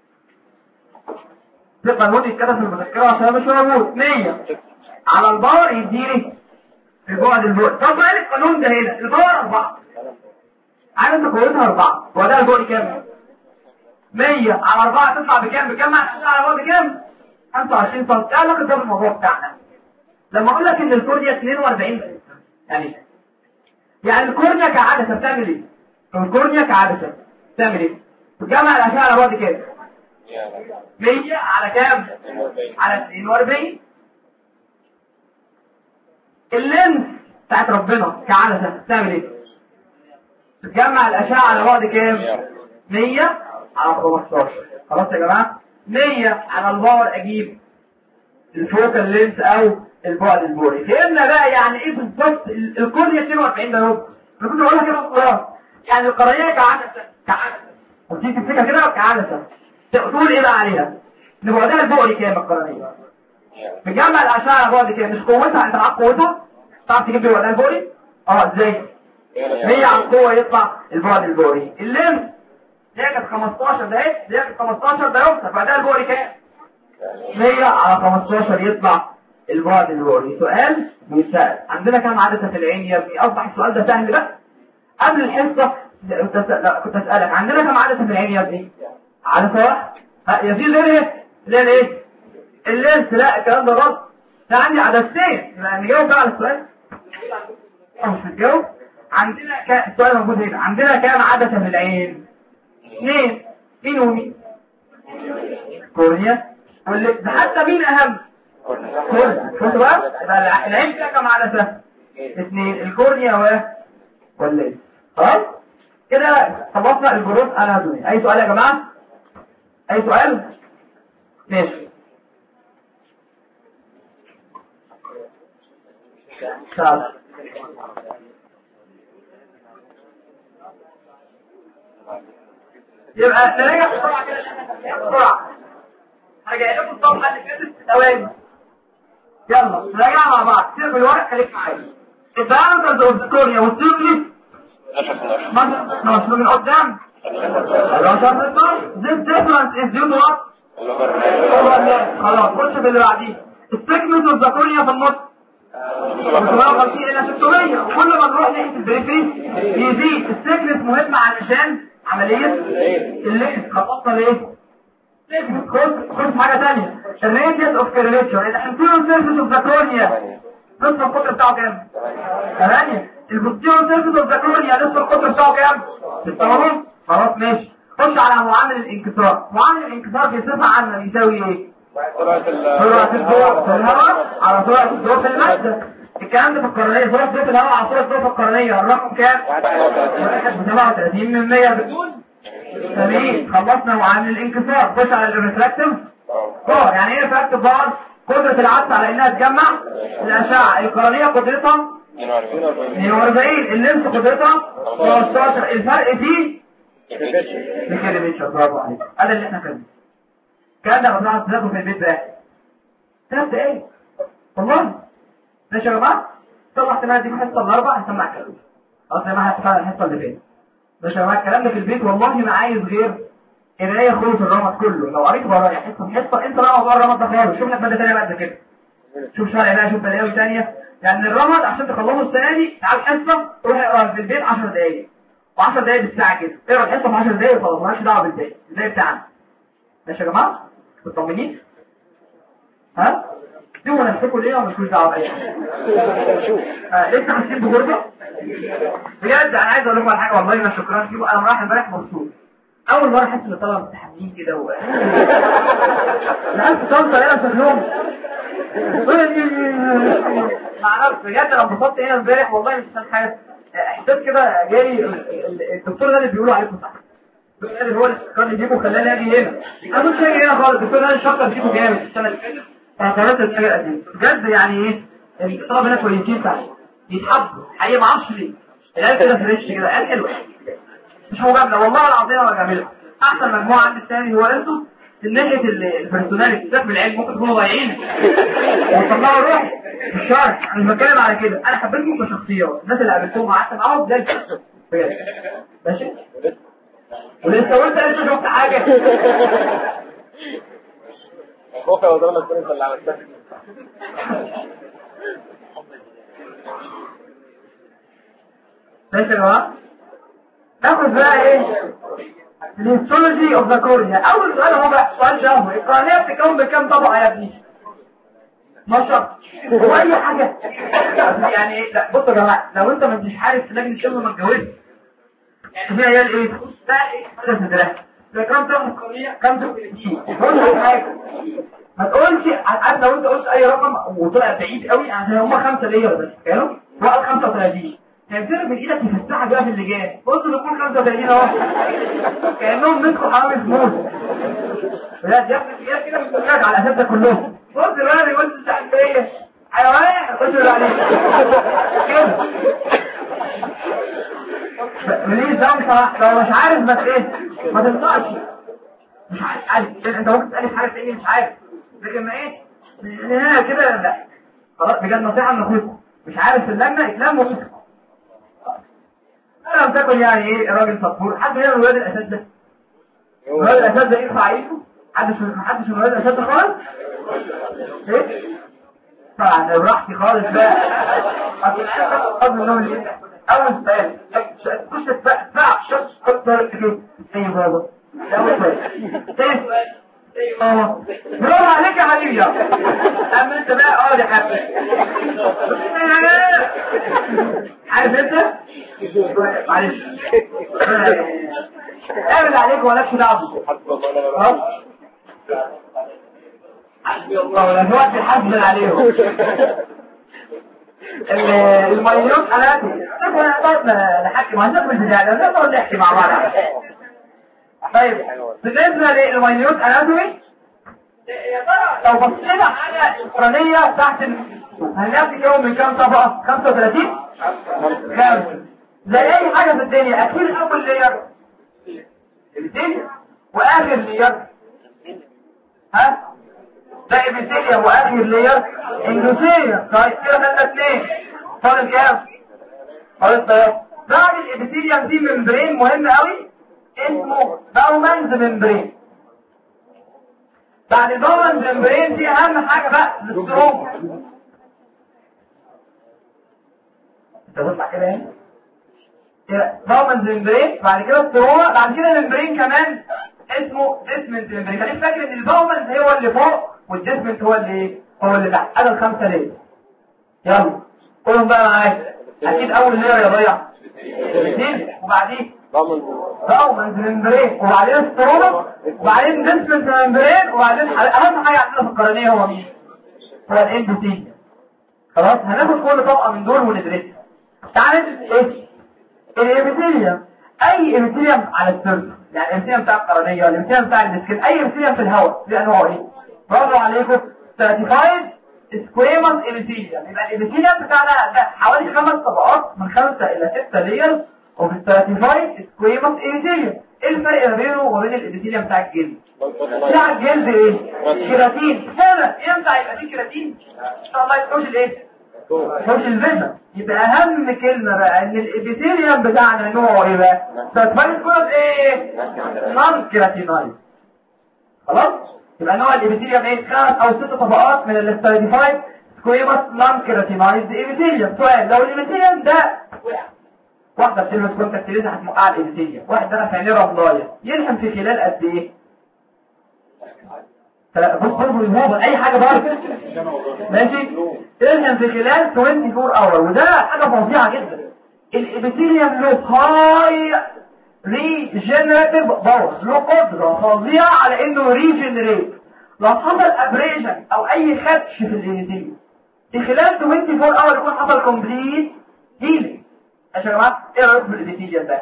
في قانون يتكتب في المذكرة عشان مش موجود. 100 على الباور يديني البعد البؤري. طب ما قال القانون ده هنا الباور 4. عارف انت قوتها 4 وده البؤري كام؟ 100 على 4 تطلع بكام؟ بكام على بعد كام؟ 25 سم. ايه علاقة ده بالموضوع بتاعنا؟ لما اقول لك ان الكورنيا 42 يعني الكورنيا كعدسة بتعمل ايه؟ الكورنيا كعدسة بتعمل ايه؟ بتجمع الاشعة على بعد كام؟ 100 على كام؟ على 42. اللينس بتاعت ربنا كعدسة بتعمل ايه؟ بتجمع الاشعة على بعد كام؟ 100 على 15. خلاص يا جماعة؟ 100 على الباور اجيب الفوكال لينس او البعد البوري. فهمنا بقى يعني ايه بالظبط الكورنيا 42 ده اهو. انا كنت بقولها كده خلاص. يعني القرنية كعدسة وتيجي تمسكها كده كعدسة تقول ايه بقى عليها؟ ان بعدها البؤري كام القرنية؟ بتجمع الاشعة على بعد كام؟ مش قوتها، انت معاك قوتها تعرف تجيب لي بعدها البؤري؟ ازاي؟ 100 على القوة يطلع البعد البؤري. اللينس دي كانت 15 ده ايه؟ دي كانت 15 ده يوصل بعدها البؤري كام؟ 100 على 15 يطلع البعد البؤري. سؤال بيتسأل عندنا كام عدسة في العين يا ابني؟ اصبح السؤال ده سهل بقى. قبل الحصه كنت اسالك عندنا كم عدسه في العين يا ابني؟ عدسه واحده. يزيد ايه اللي هي ايه اللينس؟ لا الكلام ده غلط، ده عندي عدستين. نجاوب بقى على السؤال. مش هتجاوب. عندنا السؤال موجود هنا، عندنا كام عدسه في العين؟ 2. مين ومين؟ كورنيا ده حتى مين اهم؟ كورنيا. شفتوا بقى العين فيها كام عدسه؟ 2، الكورنيا واللينس. خلاص كده خلصنا الجروث اناتومي. اي سؤال يا جماعه؟ اي سؤال؟ ماشي. يبقى نراجع بسرعه كده بسرعه. هرجع لكم الصفحه اللي فاتت في ثواني. يلا نراجع مع بعض. سيب الورق خليك معايا. الدايمتر اوف ذا كورنيا والسيرفيس مش من قدام. This difference is due to what? خلاص خش في اللي بعديه. الثيكنس اوف ذا كورنيا في النص 750 الى 600. كل ما نروح ناحيه البريفري يزيد الثيكنس. مهم علشان عمليه اللينس. خلصنا ليه؟ خش حاجه ثانيه. الراديوس اوف كيرليتشر. الانتيريور سيرفيس اوف ذا كورنيا نصف القطر بتاعه كام؟ 8. البوستيريور سيرفيس اوف ذا كورنيا نصف القطر بتاعه كام؟ 6. خلاص ماشي. خش على معامل الانكسار. معامل الانكسار بصفه عامه بيساوي ايه؟ سرعه الضوء في الهواء على سرعه الضوء في الماده. الكلام ده في القرنيه. سرعه الضوء في الهواء على سرعه الضوء في القرنيه الرقم كام؟ 37 من 100 بدون تمام. خلصنا معامل الانكسار. خش على الريفراكتيف باور. يعني ايه ريفراكتيف باور؟ قدرة العدسة على انها تجمع الاشعة. القرنية قدرتها 42. اللينس قدرتها 15. الفرق فيه الكيرفيتشر. برافو عليك. هذا اللي احنا كنا الكلام ده بنقعد نذاكره في البيت بقى 3 دقايق والله. ماشي يا جماعه. طبعا احتمال دي الحصه الاربع هسمع الكلام. خلاص يا جماعه هتفعل الحصه اللي فاتت. ماشي يا جماعه. الكلام ده في البيت والله ما عايز غير قرايه خلص الرمض كله. لو قريت ورايا حصه انت بقى موضوع الرمض ده خالص. شوف لك ماده ثانيه بعد كده. شوف شرح بقى، شوف بلاوي ثانيه. يعني الرمض عشان تخلصه السنه دي تعال حصه روح اقرا في البيت 10 دقايق و10 دقايق بالساعه كده. اقرا الحصه في 10 دقايق خلاص مالكش دعوه بالباقي. الباقي بتاعنا. ماشي يا جماعه. مطمنين؟ ها؟ سيبوا نفسكم ليه ومالكوش دعوه باي حاجه. لسه حاسين بغربه؟ بجد انا عايز اقول لكم على حاجه والله ما شكرا فيكم. انا رايح امبارح مبسوط. اول مره احس ان الطلبه متحمسين كده لا انت صوت انا شكلهم ما اعرفش بجد. انا انبسطت هنا امبارح والله مش عشان حاجه. احساس كده جاي. الدكتور ده اللي بيقولوا عليكم صح. الدكتور ده هو اللي كان يجيبه خلاني اجي هنا. انا مش جاي هنا خالص. الدكتور ده الشرطه فيكم جامد السنه اللي فاتت. انا قررت الحاجه القديمه بجد. يعني ايه الطلبه هنا كويسين صح. يتحبوا حقيقه ما اعرفش ليه. العيال كده فريش كده. عيال حلوه مش مجامله والله العظيم انا بجاملها. احسن مجموعه عندي الثاني هو انتوا من ناحيه البرسوناليتي. سيبك من العلم ممكن تكونوا ضايعين وطلعوا روح في الشرح. انا بتكلم على كده. انا حبيتكم كشخصيات. الناس اللي قابلتهم قعدت معاهم زي بجد. ماشي. ولسه وانت لسه شفت حاجه خوفي وضرنا الكل اللي عملتها. ماشي يا جماعه. ناخد بقى ايه الهيستولوجي اوف ذا كورنيا. اول سؤال هو بقى سؤال شهوي. القرنيه بتتكون من كام طبقه يا ابني؟ 12. هو اي حاجه يعني. لا بصوا يا جماعه لو انت مش عارف في لجنه الشغل ما اتجوزت يعني هي ايه بقى ايه حاجه صدرها. ده كام طبقه القرنيه؟ 35. قول لك حاجه ما تقولش. عارف لو انت قلت اي رقم وطلع بعيد قوي يعني هم 5 لير بس كانوا وقت 35 هيمسكوا من ايدك يفتحها بقى في اللجان. بص دول 35 اهو كانهم مسكوا حرامي فلوس. بجد يا ابني كده بتتفرج على الاساس ده كلهم. بص بقى بيقول لي ايه حيوان خش عليه كده. ليه ده صراحه لو مش عارف بس ايه ما تنطقش. مش عارف انت ممكن تسالني في حاجه تانية مش عارف لكن ما ايه هنا كده لا. خلاص بجد نصيحه من اخوكم مش عارف في اللجنه اتلم وتسكت. انا لم تكن يعني ايه راجل صبور. حد هنا من ولاد الاساس ده؟ ولاد الاساس ده يرفع ايده. محدش من ولاد الاساس ده خالص. ايه طبعا براحتي خالص بقى. اول سؤال كنت تدفع شخص اكتر كده اي بابا لا والله برافو عليك يا حبيبي اما انت بقى يا حبيبي عارف انت معلش اعمل عليك ولاش دعوه حسبي الله ولا الوقت يحزن عليهم المليون حالاتي نحكي ما نقول البداية نقول نحكي مع بعض. طيب بالنسبة للمليون حالاتي يا ترى لو بصينا على القرنية تحت هنلاقي يوم من كام طبقة 35 خمسة زي اي حاجة في الدنيا اكيد اول لير الدنيا واخر لير ها ده ابيثيليوم واخر لير اندوثيليوم. طيب كده خدنا اثنين فاضل كام؟ فاضل ثلاثة. بعد الابيثيليوم دي ممبرين مهم قوي اسمه باومانز ممبرين. بعد الباومانز ممبرين دي اهم حاجة بقى الاستروما. انت بص كده هنا باومانز ممبرين بعد كده استروما بعد كده ممبرين كمان اسمه ديسمنت ممبرين. خليك فاكر ان الباومانز هو اللي فوق والديسمنت هو اللي تحت. ادي الخمسه ليه. يلا كلهم بقى معايا. اكيد اول لير يا ضيع الاثنين وبعدين باومانز ممبرين وبعدين استروما وبعدين ديسمنت ممبرين وبعدين اهم حاجه عندنا في القرنيه هو مين؟ هو الاندوثيليوم. خلاص هناخد كل طبقه من دول وندرسها. تعالى ايه الابيثيليوم. اي ابيثيليوم على السيرفس يعني الابيثيليوم بتاع القرنيه الابيثيليوم بتاع السكين اي ابيثيليوم في الهواء دي انواع ايه؟ برافو عليكم سيرتيفايد سكويموس ابيثيليوم. يبقى الابيثيليوم بتاعنا ده حوالي 5 طبقات من 5 إلى 6 لير وفي السيرتيفايد سكويموس ابيثيليوم. ايه الفرق ما بينه وبين الابيثيليوم بتاع الجلد؟ بتاع الجلد ايه؟ كيراتين. هنا ينفع يبقى فيه كيراتين؟ ان شاء الله يخش الايه؟ يخش الفيجن. يبقى اهم كلمه بقى ان الابيثيليوم بتاعنا نوعه ايه بقى؟ سيرتيفايد سكويموس ايه؟ نون كيراتينايز. خلاص؟ يبقى نوع الابيثيليوم ايه؟ 5 أو 6 طبقات من الستراتيفايد سكويموس نون كيراتينايزد ابيثيليوم. سؤال لو الابيثيليوم ده واحده بتلبس كونتاكت لينز هتمقع الابيثيليوم واحد ده في عينيه رملايه يلحم في خلال قد ايه؟ بص اي حاجه برضه ماشي يلحم في خلال 24 اور وده حاجه فظيعه جدا. الابيثيليوم له هاي ريجنريتيف باور له قدره فظيعه على انه ريجنريت. لو حصل ابريشن او اي خدش في الابيثيليوم في خلال 24 اور يكون حصل كومبليت هيلينج. ماشي يا جماعه ايه رايكم في الابيثيليوم ده؟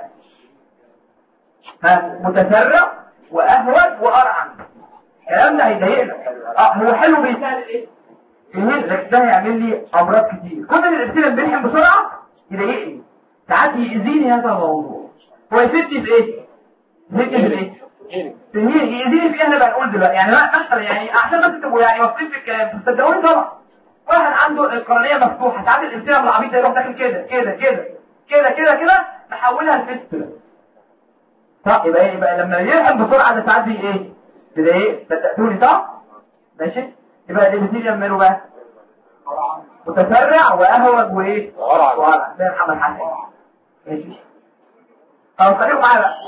متسرع واهوج وارعن. الكلام ده هيضايقنا. هو حلو بيسهل ايه؟ يهلك ده هيعمل لي امراض كتير. كل الابيثيليوم بيلحم بسرعه يضايقني ساعات يأذيني هذا الموضوع. هو يفيدني في ايه؟ يفيدني في ايه؟ يأذيني في ايه احنا بنقول دلوقتي يعني مثلا يعني عشان بس تبقوا يعني واقفين في الكلام تصدقوني طبعا واحد عنده القرنيه مفتوحه ساعات الابيثيليوم العبيط ده يروح داخل كده كده كده كده كده كده نحولها لفيستولا. صح يبقى لما يلحم بسرعه ده ساعات ايه؟ تضايق صدقوني صح؟ ماشي يبقى الابيثيليوم ماله بقى؟ متسرع واهوج وايه؟ وارع ده محمد حسن. ماشي خليكم معايا بقى.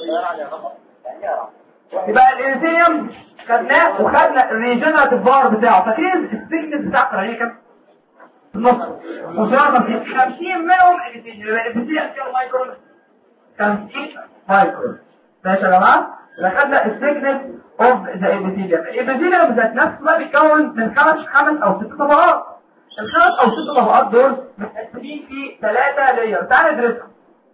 يبقى الابيثيليوم خدناه وخدنا الريجنراتيف باور بتاعه. فاكرين السكنس بتاع القرنيه كام؟ النص وصار 50 منهم الابيثيليوم. يبقى الابيثيليوم كام مايكرون؟ 50 مايكرون. ماشي يا جماعه خدنا السكنس اوف ذا ابيثيليوم. الابيثيليوم ذات نفسه بيتكون من 5 أو 6 طبقات. ال5 أو 6 طبقات دول متقسمين في 3 لاير. تعال ندرسهم.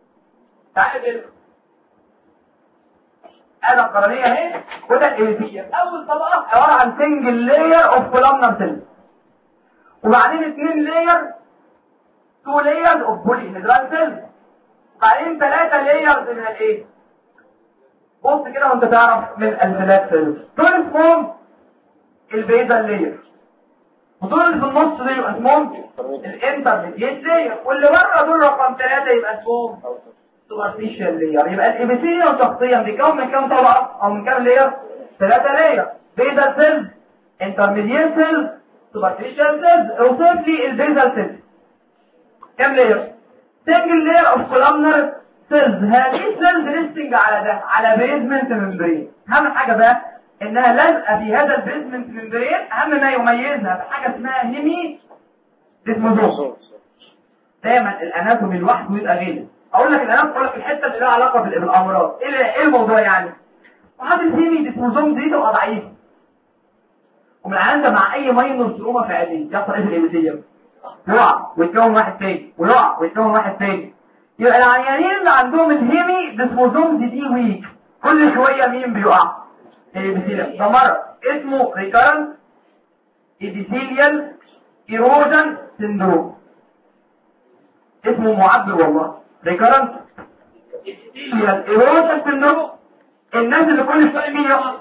انا القرنيه اهي وده الابيثيليوم. اول طبقه عباره عن سنجل لاير اوف كولامنر سيل وبعدين 2 لاير 2 لايرز اوف بولي هيدرال سيل وبعدين 3 لايرز من الايه؟ بص كده وانت تعرف من الفلات سيلز. دول اسمهم البيزال لاير ودول اللي في النص دول يبقى اسمهم الانترميديت لاير واللي بره دول رقم 3 يبقى اسمهم سوبرفيشال لاير. يبقى الابيثيليوم شخصيا بيكون من كام طبقه او من كام لاير؟ 3 لاير. بيزال سيلز انترميديت سيلز سوبرفيشال سيلز. اوصف لي البيزال سيلز كام لاير؟ سنجل لاير اوف كولامنر سيلز. هذه السيلز ريستنج على ده، على بيزمنت ممبرين. اهم حاجه بقى انها لازقه في هذا البيزمنت ممبرين. اهم ما يميزها بحاجه اسمها هيمي ديسموزوم. دايما الاناتومي لوحده يبقى غير. اقول لك الاناتومي، اقول لك الحته اللي لها علاقه بالامراض. ايه الموضوع يعني؟ وحاطط هيمي ديسموزوم دي تبقى ضعيفه، ومن العيان مع اي ماينور تروما في عينيه يحصل ايه في الابيثيليوم؟ يقع ويتكون واحد تاني، ويقع ويتكون واحد تاني. يبقى العيانين اللي عندهم الهيمي ديسموزوم دي ويك، كل شويه مين بيقع؟ الابيثيليوم. ده مرض اسمه ريكارنت ابيثيليال ايروجن سيندروم. اسمه معبر والله، ريكارنت ابيثيليال ايروجن سيندروم. الناس اللي كل شويه مين يقع؟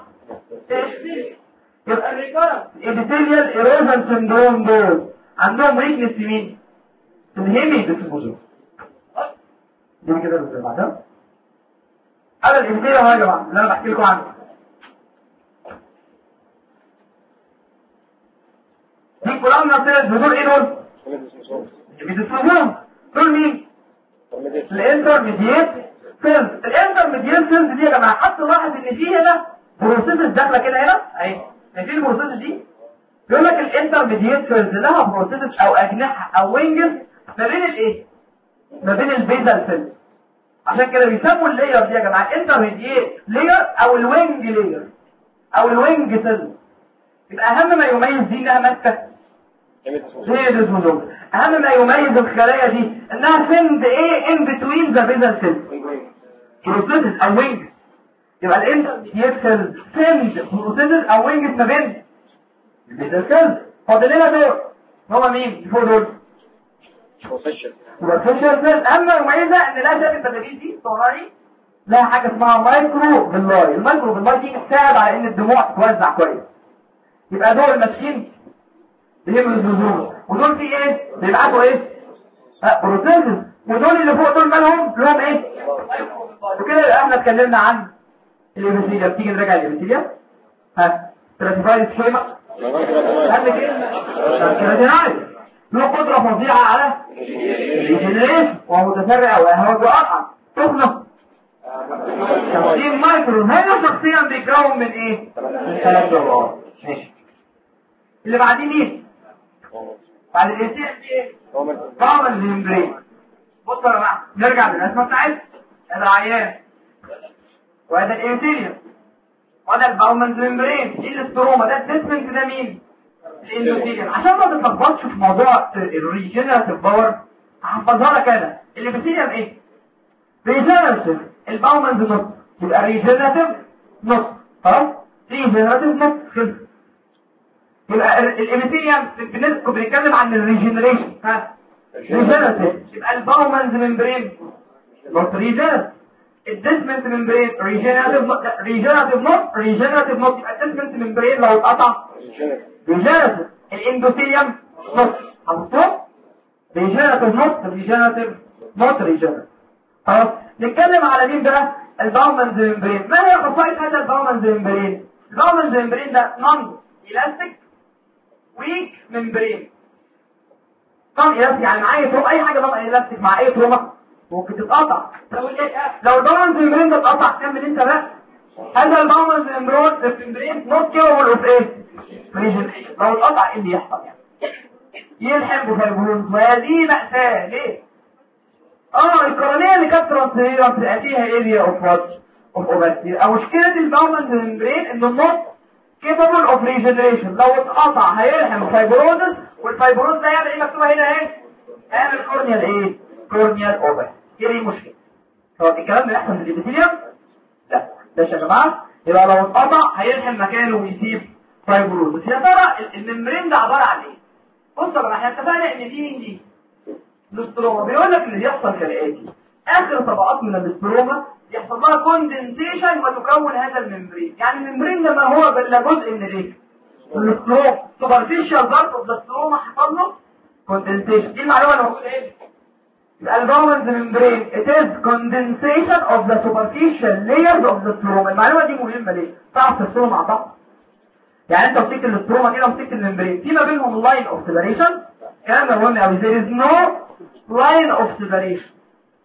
يبقى الريكارنت ابيثيليال ايروجن سيندروم دول عندهم ويكنس في مين؟ في الهيمي ديسموزوم. دي كده اللي بعدها هذا الابيثيليوم اهو يا جماعه اللي انا بحكي لكم عنه. دي كلها سيلز دول ايه دول؟ الديسموزوم. دول مين؟ الانترميديت سيلز. الانترميديت سيلز دي يا جماعه حتى لاحظ ان في هنا بروسيس داخله كده هنا اهي. شايفين البروسيس دي؟ يقول لك الانترميديت سيلز لها بروسيس او اجنحه او وينجز ما بين الايه؟ ما بين البيزال سيلز. عشان كده بيسموا اللاير دي يا جماعه انترميديت لاير او الوينج لاير او الوينج سيلز. يبقى اهم ما يميز دي انها ماسكه هي الديسموزوم. اهم ما يميز الخلايا دي انها سند ايه ان بتوين ذا بيزال سيلز، بروسيس او وينج. يبقى الانترميديت سيلز سند بروسيس او وينج ما بين البيزال سيلز. فاضل لنا دول هما مين فوق دول؟ سوبرفيشال سيلز. اهم ما يميزها ان لا شبه البدلين دي صغيرين لها حاجه اسمها مايكرو باللاي. المايكرو باللاي دي بتساعد على ان الدموع تتوزع كويس. يبقى دول ماشيين بيهم الزوزوم، ودول في ايه؟ بيبعتوا ايه؟ بروتينز. ودول اللي فوق دول مالهم؟ لهم ايه؟ وكده احنا اتكلمنا عن الابيثيليا. بتيجي نراجع الابيثيليا. ستراتيفايد سكيما قبل كده كيراتينايز له قدره فظيعه على الريجنريشن ومتسرع وهو اضعف تخلق 50 مايكرو. هذا شخصيا بيتكون من ايه؟ من 3 دورات. ماشي. اللي بعدين مين؟ بعد الانسان ايه؟ طعم الممبرين. بصوا يا جماعه نرجع للرسمه بتاعتنا. العيان وهذا الانسيليوم وهذا الباومنز ممبرين. دي الاستروما، ده الديسمنت، ده مين؟ الاندوثيليوم. عشان ما تتلخبطش في موضوع الريجنراتيف باور هحفظها لك انا. الابيثيليوم ايه؟ ريجنراتيف. الباومنز نص، يبقى ريجنراتيف نص. خلاص؟ ريجنراتيف نص خلص. يبقى الابيثيليوم بنتكلم عن الريجنريشن. ريجنراتيف. يبقى الباومنز ممبرين نص ريجنراتيف. الديسمنت ممبرين ريجنراتيف نص. يبقى الديسمنت ممبرين لو اتقطع ريجنراتيف. الاندوثيليوم نص. هنصوم ريجنراتيف نص ريجنراتيف. خلاص نتكلم على مين بقى؟ الباومنز ممبرين. ما هي خصائص هذا الباومنز ممبرين؟ الباومنز ممبرين ده نون الاستيك ويك ممبرين. نون الاستيك يعني معايا تروما، اي حاجه نون الاستيك مع اي تروما ممكن تتقطع. لو الباومنز ممبرين ده اتقطع تعمل انت بقى هذا الباومنز ممبرين نوت كيبل اوف ايه؟ ريجنريشن. لو اتقطع ايه اللي يحصل يعني؟ يلحم بفيبروز. وهذه مأساة. ليه؟ القرنيه اللي كانت ترانسفيرنس فيها اريا اوف اوباسيتي. او مشكله الباومنز ممبرين انه النص كيبل اوف ريجنريشن. لو اتقطع هيلحم فايبروزس، والفايبروز ده يعمل ايه؟ مكتوبه هنا اهي، هيعمل كورنيال ايه؟ كورنيال اوباسيتي. ايه المشكله؟ هو الكلام ده يحصل في الابيثيليوم؟ لا ده يا جماعه. يبقى لو اتقطع هيلحم مكانه ويسيب فايبروزس. يا ترى الممبرين ده عباره عن ايه؟ بصوا يا جماعه احنا اتفقنا ان دي الاستروما. بيقول لك اللي يحصل كالاتي: اخر طبقات من الاستروما يحصل لها كوندنسيشن وتكون هذا الممبرين. يعني الممبرين ده ما هو الا جزء من الايه؟ من الاستروما. سوبرفيشال بارت اوف ذا استروما حصل له كوندنسيشن. دي المعلومه اللي موجوده هنا. يبقى الباومنز ممبرين it is condensation of the superficial layers of the stroma. المعلومه دي مهمه ليه؟ تعرف تفصلهم مع بعض. يعني انت مسكت الاستروما كده ومسكت الممبرين، في ما بينهم لاين اوف سيبريشن. الكلام ده مهم قوي. there is no line of separation.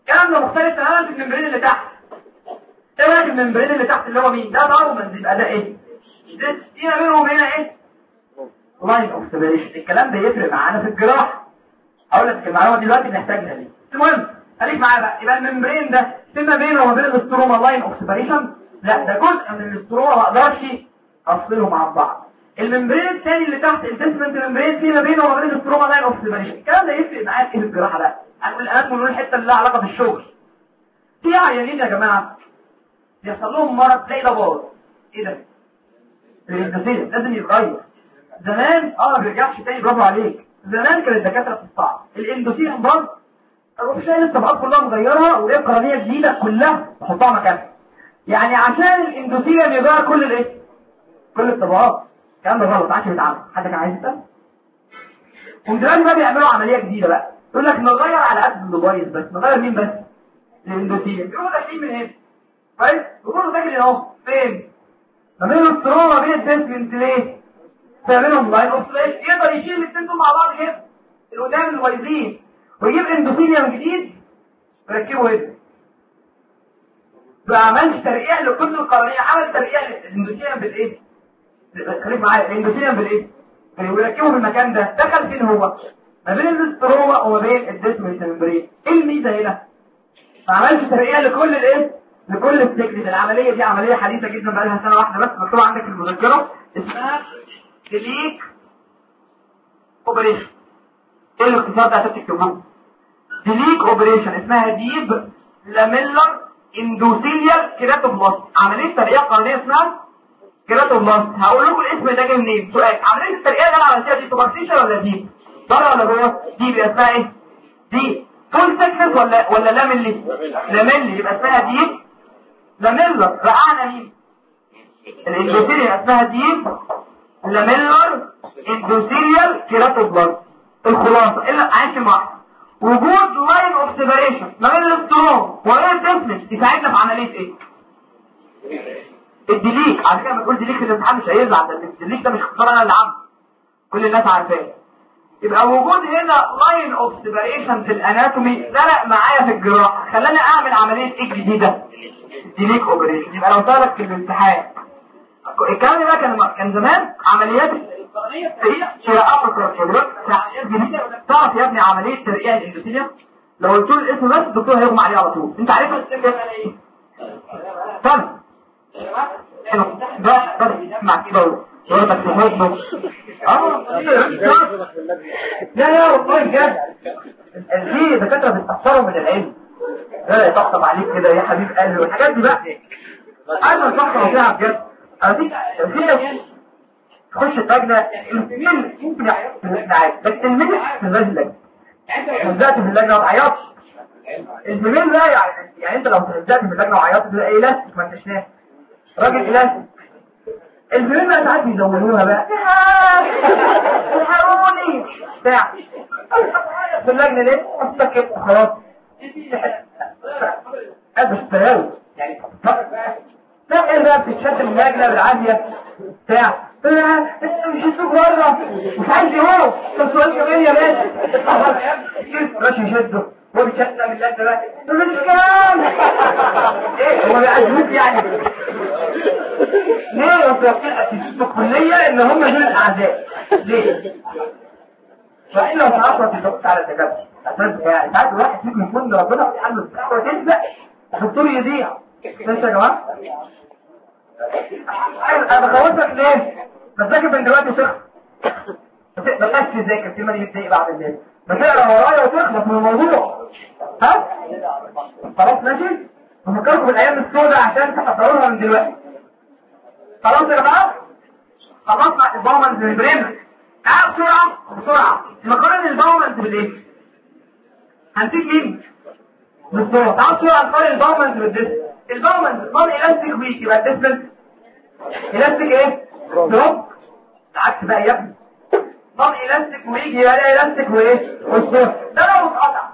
الكلام ده مختلف تماما في الممبرين اللي تحت. ايه بقى الممبرين اللي تحت اللي هو مين؟ ده باومنز، يبقى ده ايه؟ ده هنا بينهم هنا ايه؟ لاين اوف سيبريشن. الكلام ده يفرق معانا في الجراحه. هقول لك المعلومه دلوقتي بنحتاجها ليه. المهم خليك معايا بقى. يبقى الممبرين ده فيما بينه وما بين الاستروما لاين اوف سيبريشن؟ لا، ده جزء من الاستروما ما اقدرش افصلهم عن بعض. الممبرين الثاني اللي تحت البيسمنت ممبرين فيما بينه وما بين الاستروما لاين اوف سيبريشن. الكلام ده يفرق معايا في الجراحه بقى. هنقول الاناتومي ونقول الحته اللي لها علاقه بالشغل. في عيانين يا جماعه بيحصل لهم مرض تلاقي ده باظ. ايه ده؟ الاندوثيليوم لازم يتغير. زمان ما بيرجعش تاني، برافو عليك. زمان كان الدكاتره بتستعب الاندوثيليوم باظ، اروح شايل الطبقات كلها مغيرها والاقي قرنيه جديده كلها احطها مكانها. يعني عشان الاندوثيليوم يغير كل الايه؟ كل الطبقات. الكلام ده غلط، ما عادش بيتعمل. حد كان عايز يسال؟ ودلوقتي بقى بيعملوا عمليه جديده بقى، يقول لك نغير على قد اللي بايظ بس. نغير مين بس؟ الاندوثيليوم. يقولوا داخلين من هنا كويس، يقولوا داخل اهو فين؟ ما بين الاستروما بين الديسمنت ليه؟ بيعملهم لاين اوف سيبريشن. يقدر يشيل الاثنين دول مع بعض كده القدام البايظين ويجيب اندوثيليوم جديد ويركبه هنا. ما عملش ترقيع لكل القرنيه، عمل ترقيع للاندوثيليوم بالايه؟ خليك معايا، الاندوثيليوم بالايه؟ ويركبه في المكان ده. دخل فين هو؟ ما بين الاستروما وما بين الديسمنت ممبرين. ايه الميزه هنا؟ ما عملش ترقيع لكل الايه؟ لكل السكنس. العمليه دي عمليه حديثه جدا بقى لها سنه واحده بس، مكتوبه عندك في المذكره، اسمها ديليك اوبريشن. ايه الاختصار ده عشان تكتبوه؟ ديليك اوبريشن اسمها ديب لاميلر اندوثيليال كيراتوبلاست. عمليه ترقيع قرنيه اسمها كيراتوبلاست. هقول لكم الاسم ده جاي منين. سؤال: عمليه الترقيع اللي انا عملتها دي سوبرفيشال ولا ديب؟ بره ولا جوه؟ ديب. يبقى اسمها ايه؟ ديب. فول سكنس ولا لاميلي؟ لاميلي. يبقى اسمها ديب لاميلر. رقعنا مين؟ الاندوثيليال. اسمها ديب لاميلر اندوثيليال كيراتوبلاست. الخلاصه الا عايش واحد: وجود لاين اوف سيبريشن ما بين الاستروم وبين الديسمنت يساعدنا في عمليه ايه؟ الديليك. على فكره لما تقول ديليك في الامتحان مش هيزعل، ده الديليك ده مش اختصار انا اللي عامله، كل الناس عارفاه. يبقى وجود هنا لاين اوف سيبريشن في الاناتومي فرق معايا في الجراحه، خلاني اعمل عمليه ايه جديده؟ ديليك اوبريشن. يبقى لو سالك في الامتحان الكلام ده كان زمان عمليات هي امر خبرات تعرف يا ابني عمليه ترقيع الاندوثيليوم. لو قلت له الاسم بس الدكتور هيغمى عليه على طول. انت عارف الاسم ده ايه؟ طب ده اسمع كده ورقك في حضنه. لا والله بجد في دكاتره بيستخسروا من العلم. لا يطبطب عليك كده يا حبيب قلبي والحاجات دي بقى. انا بفكر فيها بجد. في تخش اللجنه الفيميل يمكن يعيط بس الميل في اللجنه نزلت في اللجنه ما تعيطش. الفيميل لا يعني انت لو نزلت في اللجنه وعيطت تبقى ايه؟ لاستيك، ما انتش ناس راجل الاستيك. الفيميل بقى ساعات بيزودوها بقى الحقوني بتاع في اللجنه ليه؟ سكت خلاص بس تراوي يعني لا ايه بقى بتتشتم اللجنه بالعافيه بتاع مش هتسوق بره مش عايز يهو. طب سؤال كمان يا باشا ماشي يشده هو بيتشتم اللجنه بقى مش كلام ايه هو بيعجبوك يعني ليه؟ وتوقع في الكليه ان هم دول الاعداء ليه؟ فإن لو تعرفت الدكتور على الدكاتره عشان يعني ساعات الواحد فيكم يكون ربنا في حاله الدكتور وتسبق الدكتور يضيع. ماشي يا جماعه؟ انا بخوفك ليه؟ بذاكر من دلوقتي وتخلص. بلاش تذاكر في ما يتضايق بعد الليل، بتقرا ورايا وتخلص من الموضوع. ها؟ خلاص ماشي؟ بفكركم بالايام السوداء عشان تحضروها من دلوقتي. خلاص يا جماعه؟ خلصنا الباومنز بالبريم. تعال بسرعه نقارن الباومنز بالايه؟ هنسيب مين؟ بالصوره. تعال بسرعه نقارن الباومنز بالديسك. الباومنز نون الاستيك ويك يبقى الديسك الاستيك ايه؟ دروب. العكس بقى يا ابني، نون الاستيك ويك يبقى الاستيك وايه؟ والصوره. ده لو اتقطع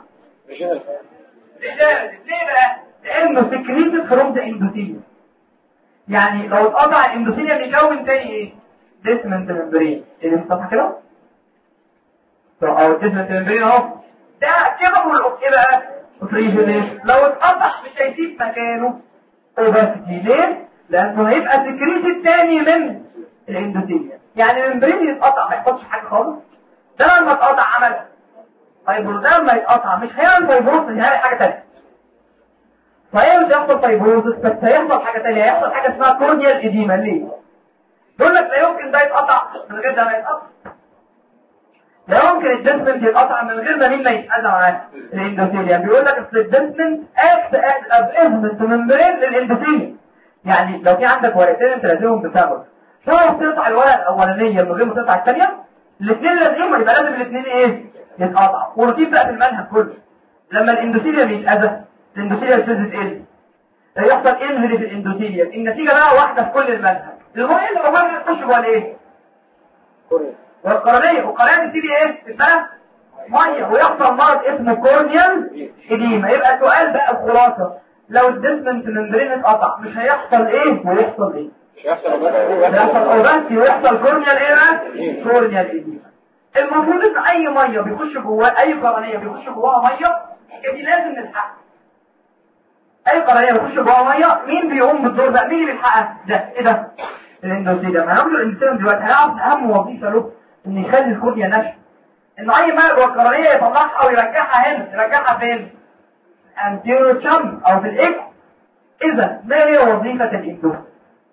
ليه بقى؟ لانه سكريتد فروم ذا اندوثيليوم. يعني لو اتقطع الاندوثيليوم يكون تاني ايه؟ ديسمنت ممبرين. اللي مفتوحه كده او الديسمنت ممبرين اهو ده كده ايه بقى؟ اوفريجينيشن. لو اتقطع مش هيسيب مكانه اوباسيتي. ليه؟ لانه هيبقى سكريت تاني من الاندوثيليوم. يعني الممبرين يتقطع ما يحصلش حاجه خالص. ده لما اتقطع عمل فايبروز. ده لما يتقطع مش هيعمل فايبروز، هيعمل حاجه ثانيه. صحيح مش هيحصل فايبروز بس هيحصل حاجه ثانيه، هيحصل حاجه اسمها كورنيال اديما. ليه؟ يقول لك لا يمكن ده يتقطع من غير ده ما يتقطع. لا يمكن الديسمنت يتقطع من غير ما مين ما يتأذى معاه الاندوثيليوم. بيقول لك اصل الديسمنت اكت از افيزمنت ممبرين للاندوثيليوم. يعني لو في عندك ورقتين انت لازمهم بسبب تعرف تقطع الورقه الاولانيه من غير ما تقطع الثانيه، الاثنين لازمهم، يبقى لازم الاثنين ايه؟ يتقطعوا. ورتيب بقى في المنهج كله لما الاندوثيليوم يتأذى الاندوثيليوم فيزيت ايه؟ يحصل انهري في الاندوثيليوم. النتيجه بقى واحده في كل المنهج. المهم اللي هو يخش جوه الايه؟ والقرنيه. والقرنيه تبتدي ايه؟ اسمها ميه، ويحصل مرض اسمه كورنيال اديما. يبقى سؤال بقى الخلاصه، لو الديسمنت ممبرين اتقطع مش هيحصل ايه ويحصل ايه؟ يحصل اوباسي ويحصل كورنيال ايه بقى؟ كورنيال اديما. المفروض ان اي ميه بيخش جواه، اي قرنيه بيخش جواها ميه دي لازم نلحقها. اي قرنيه بيخش جواها ميه مين بيقوم بالدور ده؟ مين اللي بيلحقها؟ ده ايه ده؟ الاندوثيليوم. هنقول الاندوثيليوم دلوقتي هنعرف اهم وظيفه له ان يخلي الكورنيا ناشفه، انه اي ماء جوه القرنيه يطلعها ويرجعها هنا. يرجعها فين؟ انتيرو تشام او في الاكس. اذا ما هي وظيفه الاندوثيليوم؟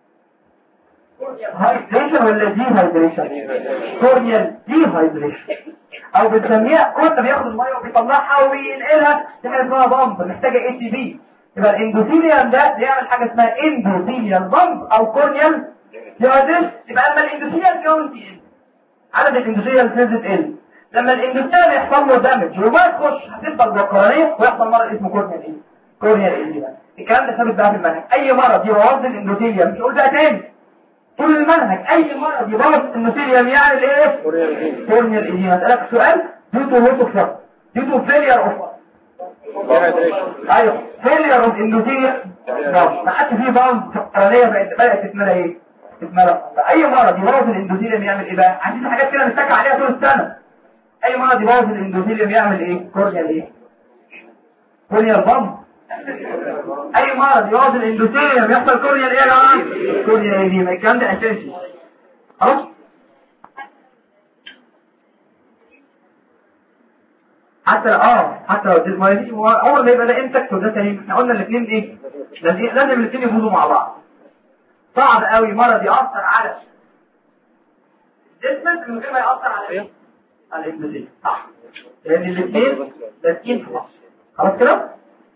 هايدريشن ولا دي هايدريشن؟ كورنيال دي هايدريشن، او بنسميها كورنيا بياخد الميه وبيطلعها وينقلها تحت اسمها بامب محتاجه اي تي بي. يبقى الاندوثيليوم ده بيعمل حاجه اسمها اندوثيليال بامب او كورنيال دي هايدريشن. يبقى اما الاندوثيليال كاونتي عدد الاندوثيليال سيلز تقل، لما الاندوثيليال يحصل له دامج وما تخش هتفضل جوه القرنيه ويحصل مرض اسمه كورنيال ايه؟ كورنيال ايديما. الكلام ده ثابت بقى في المنهج. اي مرض يبوظ الاندوثيليال، مش قول بقى تاني طول المنهج، اي مرض يبوظ الاندوثيليال يعمل ايه؟ كورنيال ايديما. اسالك سؤال، ديو تو هوت اوف شوك، ديو تو فيلير اوف ايوه فيلير اوف اندوثيليال. ما حدش فيه بامب في القرنيه بدات تتملى ايه؟ تتملى. اي مرض يبوظ الاندوثيليوم يعمل ايه بقى؟ عندنا حاجات كده بنتكلم عليها طول السنه. اي مرض يبوظ الاندوثيليوم يعمل ايه؟ كورنيال ايه؟ كورنيال بامب. اي مرض يبوظ الاندوثيليوم يحصل كورنيال ايه يا جماعه؟ كورنيال ايه دي؟ الكلام ده اساسي. خلاص؟ حتى لو الديزمايلين عمر ما يبقى ده انتكت وده سليم. احنا قلنا الاثنين ايه؟ لازم الاثنين يفوزوا مع بعض. صعب قوي مرض يأثر على الديسمنت من غير ما يأثر على ايه؟ على الاندوثيليوم. صح، لان الاثنين لازقين في بعض. خلاص كده؟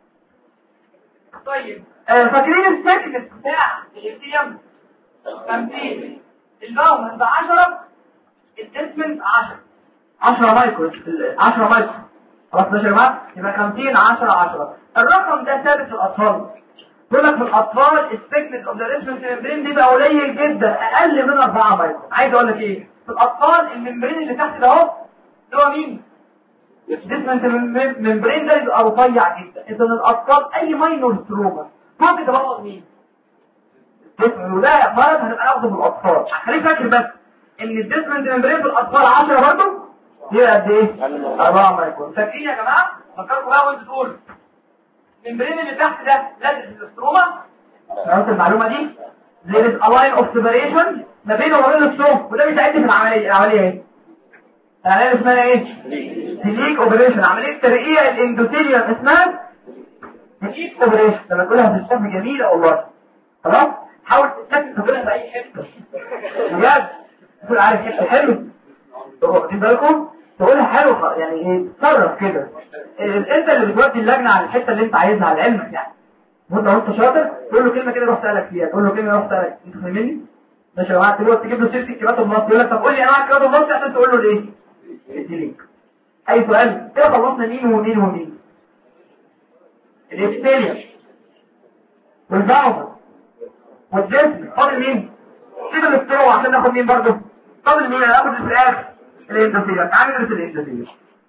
طيب فاكرين السكنس بتاع الاندوثيليوم 50 الباوند ده 10 الديسمنت 10 مايكرو 10 مايكرو. خلاص ماشي يا جماعه؟ يبقى 50 10 الرقم ده ثابت في الاطفال. يقول لك في الاطفال الثيكنس اوف ذا ديسمنت ممبرين بيبقى قليل جدا، اقل من 4 مايكرو. عايز اقول لك ايه؟ في الاطفال الممبرين اللي تحت ده اهو اللي هو مين؟ الديسمنت ممبرين ده بيبقى رفيع جدا. اذا الاطفال اي ماينور ستروما ممكن تبوظ مين؟ وده مرض هنبقى ناخده في الاطفال. خليك فاكر بس ان الديسمنت ممبرين في الاطفال 10 برضه هي قد ايه؟ 4 مايكرو. فاكرين يا جماعه؟ فكركم بقى وانتوا تقولوا الممبرين اللي تحت ده لازق في الاستروما. عرفت المعلومه دي؟ there is a line of separation ما بينه وما بين الصوم، وده بيساعدني في العمليه ايه؟ العمليه اسمها ايه؟ تليك اوبريشن. عمليه ترقيه الاندوثيليوم اسمها تليك اوبريشن. لما تقولها في الصوم جميله والله. خلاص؟ حاول تقولها في اي حته بجد. تقول عارف حته حلو واخدين بالكم؟ تقولها حلو يعني ايه؟ تصرف كده. انت اللي بتودي اللجنه على الحته اللي انت عايزها على علمك يعني. وانت شاطر تقول له كلمه كده روح سالك فيها، تقول له كلمه روح سالك. انت فاهمني؟ ماشي يا جماعه؟ تجيب له سيره الكبات النص، يقول لك طب قول لي انواع الكبات النص عشان تقول له الايه؟ الديليك. اي سؤال كده خلصنا مين ومين ومين؟ الابستيليا والباوز والجسم. فاضل مين؟ سيب الاسترو عشان ناخد مين برضه؟ فاضل مين؟ انا هاخد في الاخر الاندوثيليوم. تعالوا ندرس الاندوثيليوم.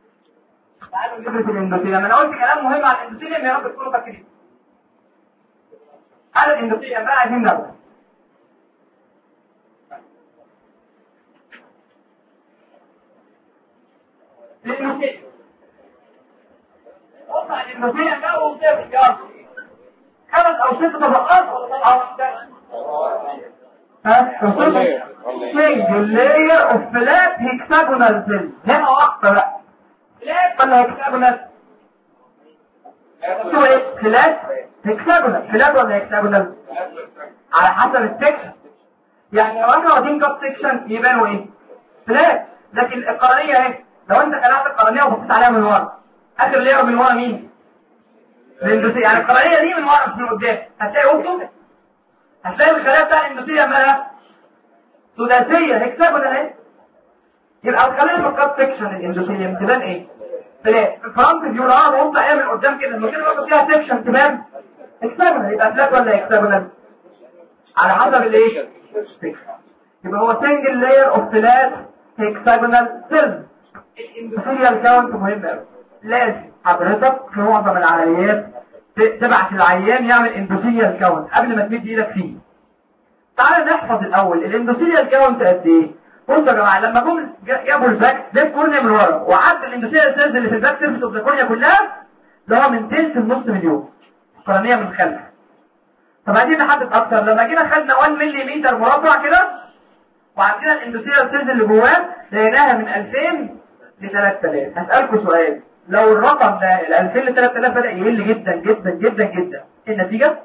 انا قلت كلام مهم عن الاندوثيليوم يا رب تكونوا فاكرين. على الاندوثيليوم بقى عايزين نبدا. الاندوثيليوم وضع الاندوثيليوم ده وصفر يلا 5 أو 6 طبقات single layer of flat hexagonal cells هنا واحدة بقى flat ولا hexagonal؟ شو ايه؟ flat hexagonal flat ولا hexagonal؟ على حسب السكشن يعني لو احنا واخدين كاب سكشن يبانوا ايه؟ flat لكن القرنية اهي لو انت خلعت القرنية وبصيت عليها من ورا اخر لير من ورا مين؟ الاندوثيليوم يعني القرنية دي من ورا مش من قدام هتلاقي اوبتو هتلاقي الخلايا بتاع الاندوثيليوم مالها ثلاثية هكسابنا اهي يبقى الخلايا في الكاب سكشن الاندوثيليوم تبان ايه؟ فلات الفرونت فيو لو بص عليها من قدام كده لما كده بقى فيها سكشن تبان هكسابنا يبقى فلات ولا هكسابنا؟ على حسب الايه؟ يبقى هو سنجل لاير اوف فلات هكسابونال سيلز الاندوثيليال كاونت مهم قوي لازم حضرتك في معظم العمليات تبعت العيان يعمل اندوثيليال كاونت قبل ما تمد ايدك فيه تعال نحفظ الاول الاندوثيليال كاونت قد ايه بصوا يا جماعه لما جم جابوا الباك ده الكورنيا من ورا وعد الاندوثيليال سيلز اللي في الباك سيرفيس اوف ذا كورنيا كلها اللي هو من تلت لنص مليون القرنيه من خلف طب عايزين نحدد اكتر لما جينا خدنا 1 ملم مربع كده وعندنا الاندوثيليال سيلز اللي جواه لقيناها من 2000 ل 3000 هسالكم سؤال لو الرقم ده ال 2000 ل 3000 بدا يقل جدا جدا جدا جدا النتيجه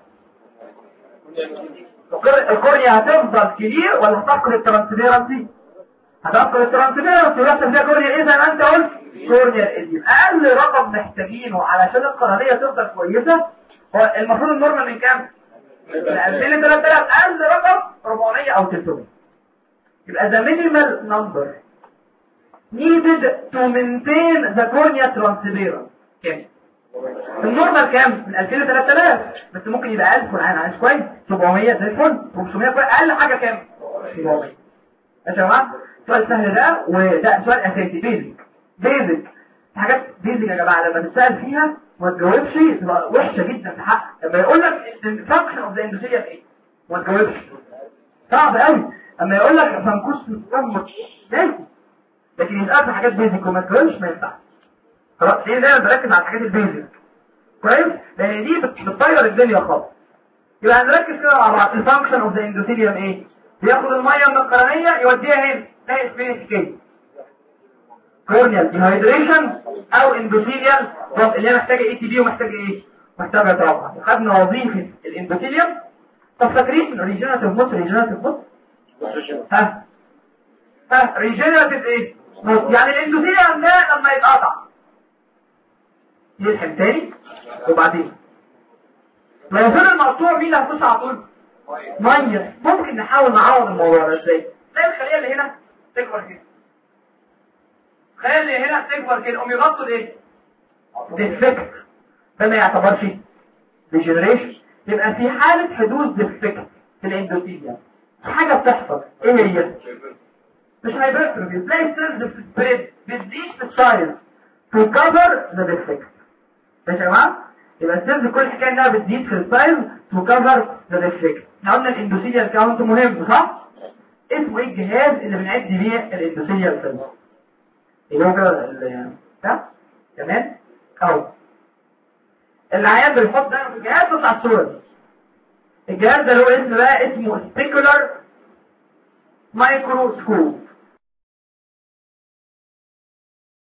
الكورنيا هتفضل كبير ولا هتفقد الترانسبيرنسي؟ هتفقد الترانسبيرنسي ويحصل فيها كورنيا ايه زي ما انت قلت كورنيا الاديم اقل رقم محتاجينه علشان القرنيه تفضل كويسه هو المفروض النورمال من كام؟ من 2000 ل 3000 اقل رقم 400 او 300 يبقى the minimal number needed to maintain the cornea transparent كام؟ النورمال كام؟ من 2000 ل 3000 بس ممكن يبقى 1000 والعين عايش كويس 700 زي الفل 500 كويس اقل حاجه كام؟ 700 يا جماعه سؤال سهل ده وده سؤال اساسي بيزك حاجات بيزك يا جماعه لما تسال فيها ما تجاوبش تبقى وحشه جدا في حق لما يقول لك الفانكشن اوف ذا اندوثيليوم ايه؟ ما تجاوبش صعب قوي اما يقول لك فانكوس مصمت لازم لكن يسال في حاجات بيزك وما تجاوبش ما ينفعش خلاص ليه دايما بركز على الحاجات البيزك كويس لان دي بتطير الدنيا خالص يبقى هنركز كده مع بعض الفانكشن اوف ذا اندوثيليوم ايه بياخد الميه من القرنيه يوديها هنا تلاقي اسمها كده كورنيال ديهايدريشن او اندوثيليال اللي هي محتاجه اي تي بي ومحتاجه ايه محتاجه طبعا وخدنا وظيفه الاندوثيليوم طب فاكرين ريجنراتيف موت ها ريجنراتيف ايه يعني الاندوثيليوم ده لما يتقطع يلحم تاني وبعدين لو فضل المقطوع مين اللي هتخش على طول ميه ممكن نحاول نعوض الموضوع ده ازاي زي الخليه اللي هنا تكبر كده الخليه اللي هنا تكبر كده قوم يغطوا الايه ديفكت ده ما يعتبرش ديجنريشن يبقى في حاله حدوث ديفكت في الاندوثيليوم حاجه بتحصل ايه هي مش هايبرتروفي تلاقي السيلز بتزيد في السايز to cover the defect ماشي يا جماعه يبقى السيلز كل حكايه انها بتزيد في السايز to cover the defect احنا قلنا الاندوثيليال كاونت مهم صح اسمه ايه الجهاز اللي بنعد بيه الاندوثيليال سيلز اللي هو كده ده تمام اهو العيان بيحط ده في الجهاز بتاع الصوره الجهاز ده له اسم بقى اسمه سبيكولار مايكروسكوب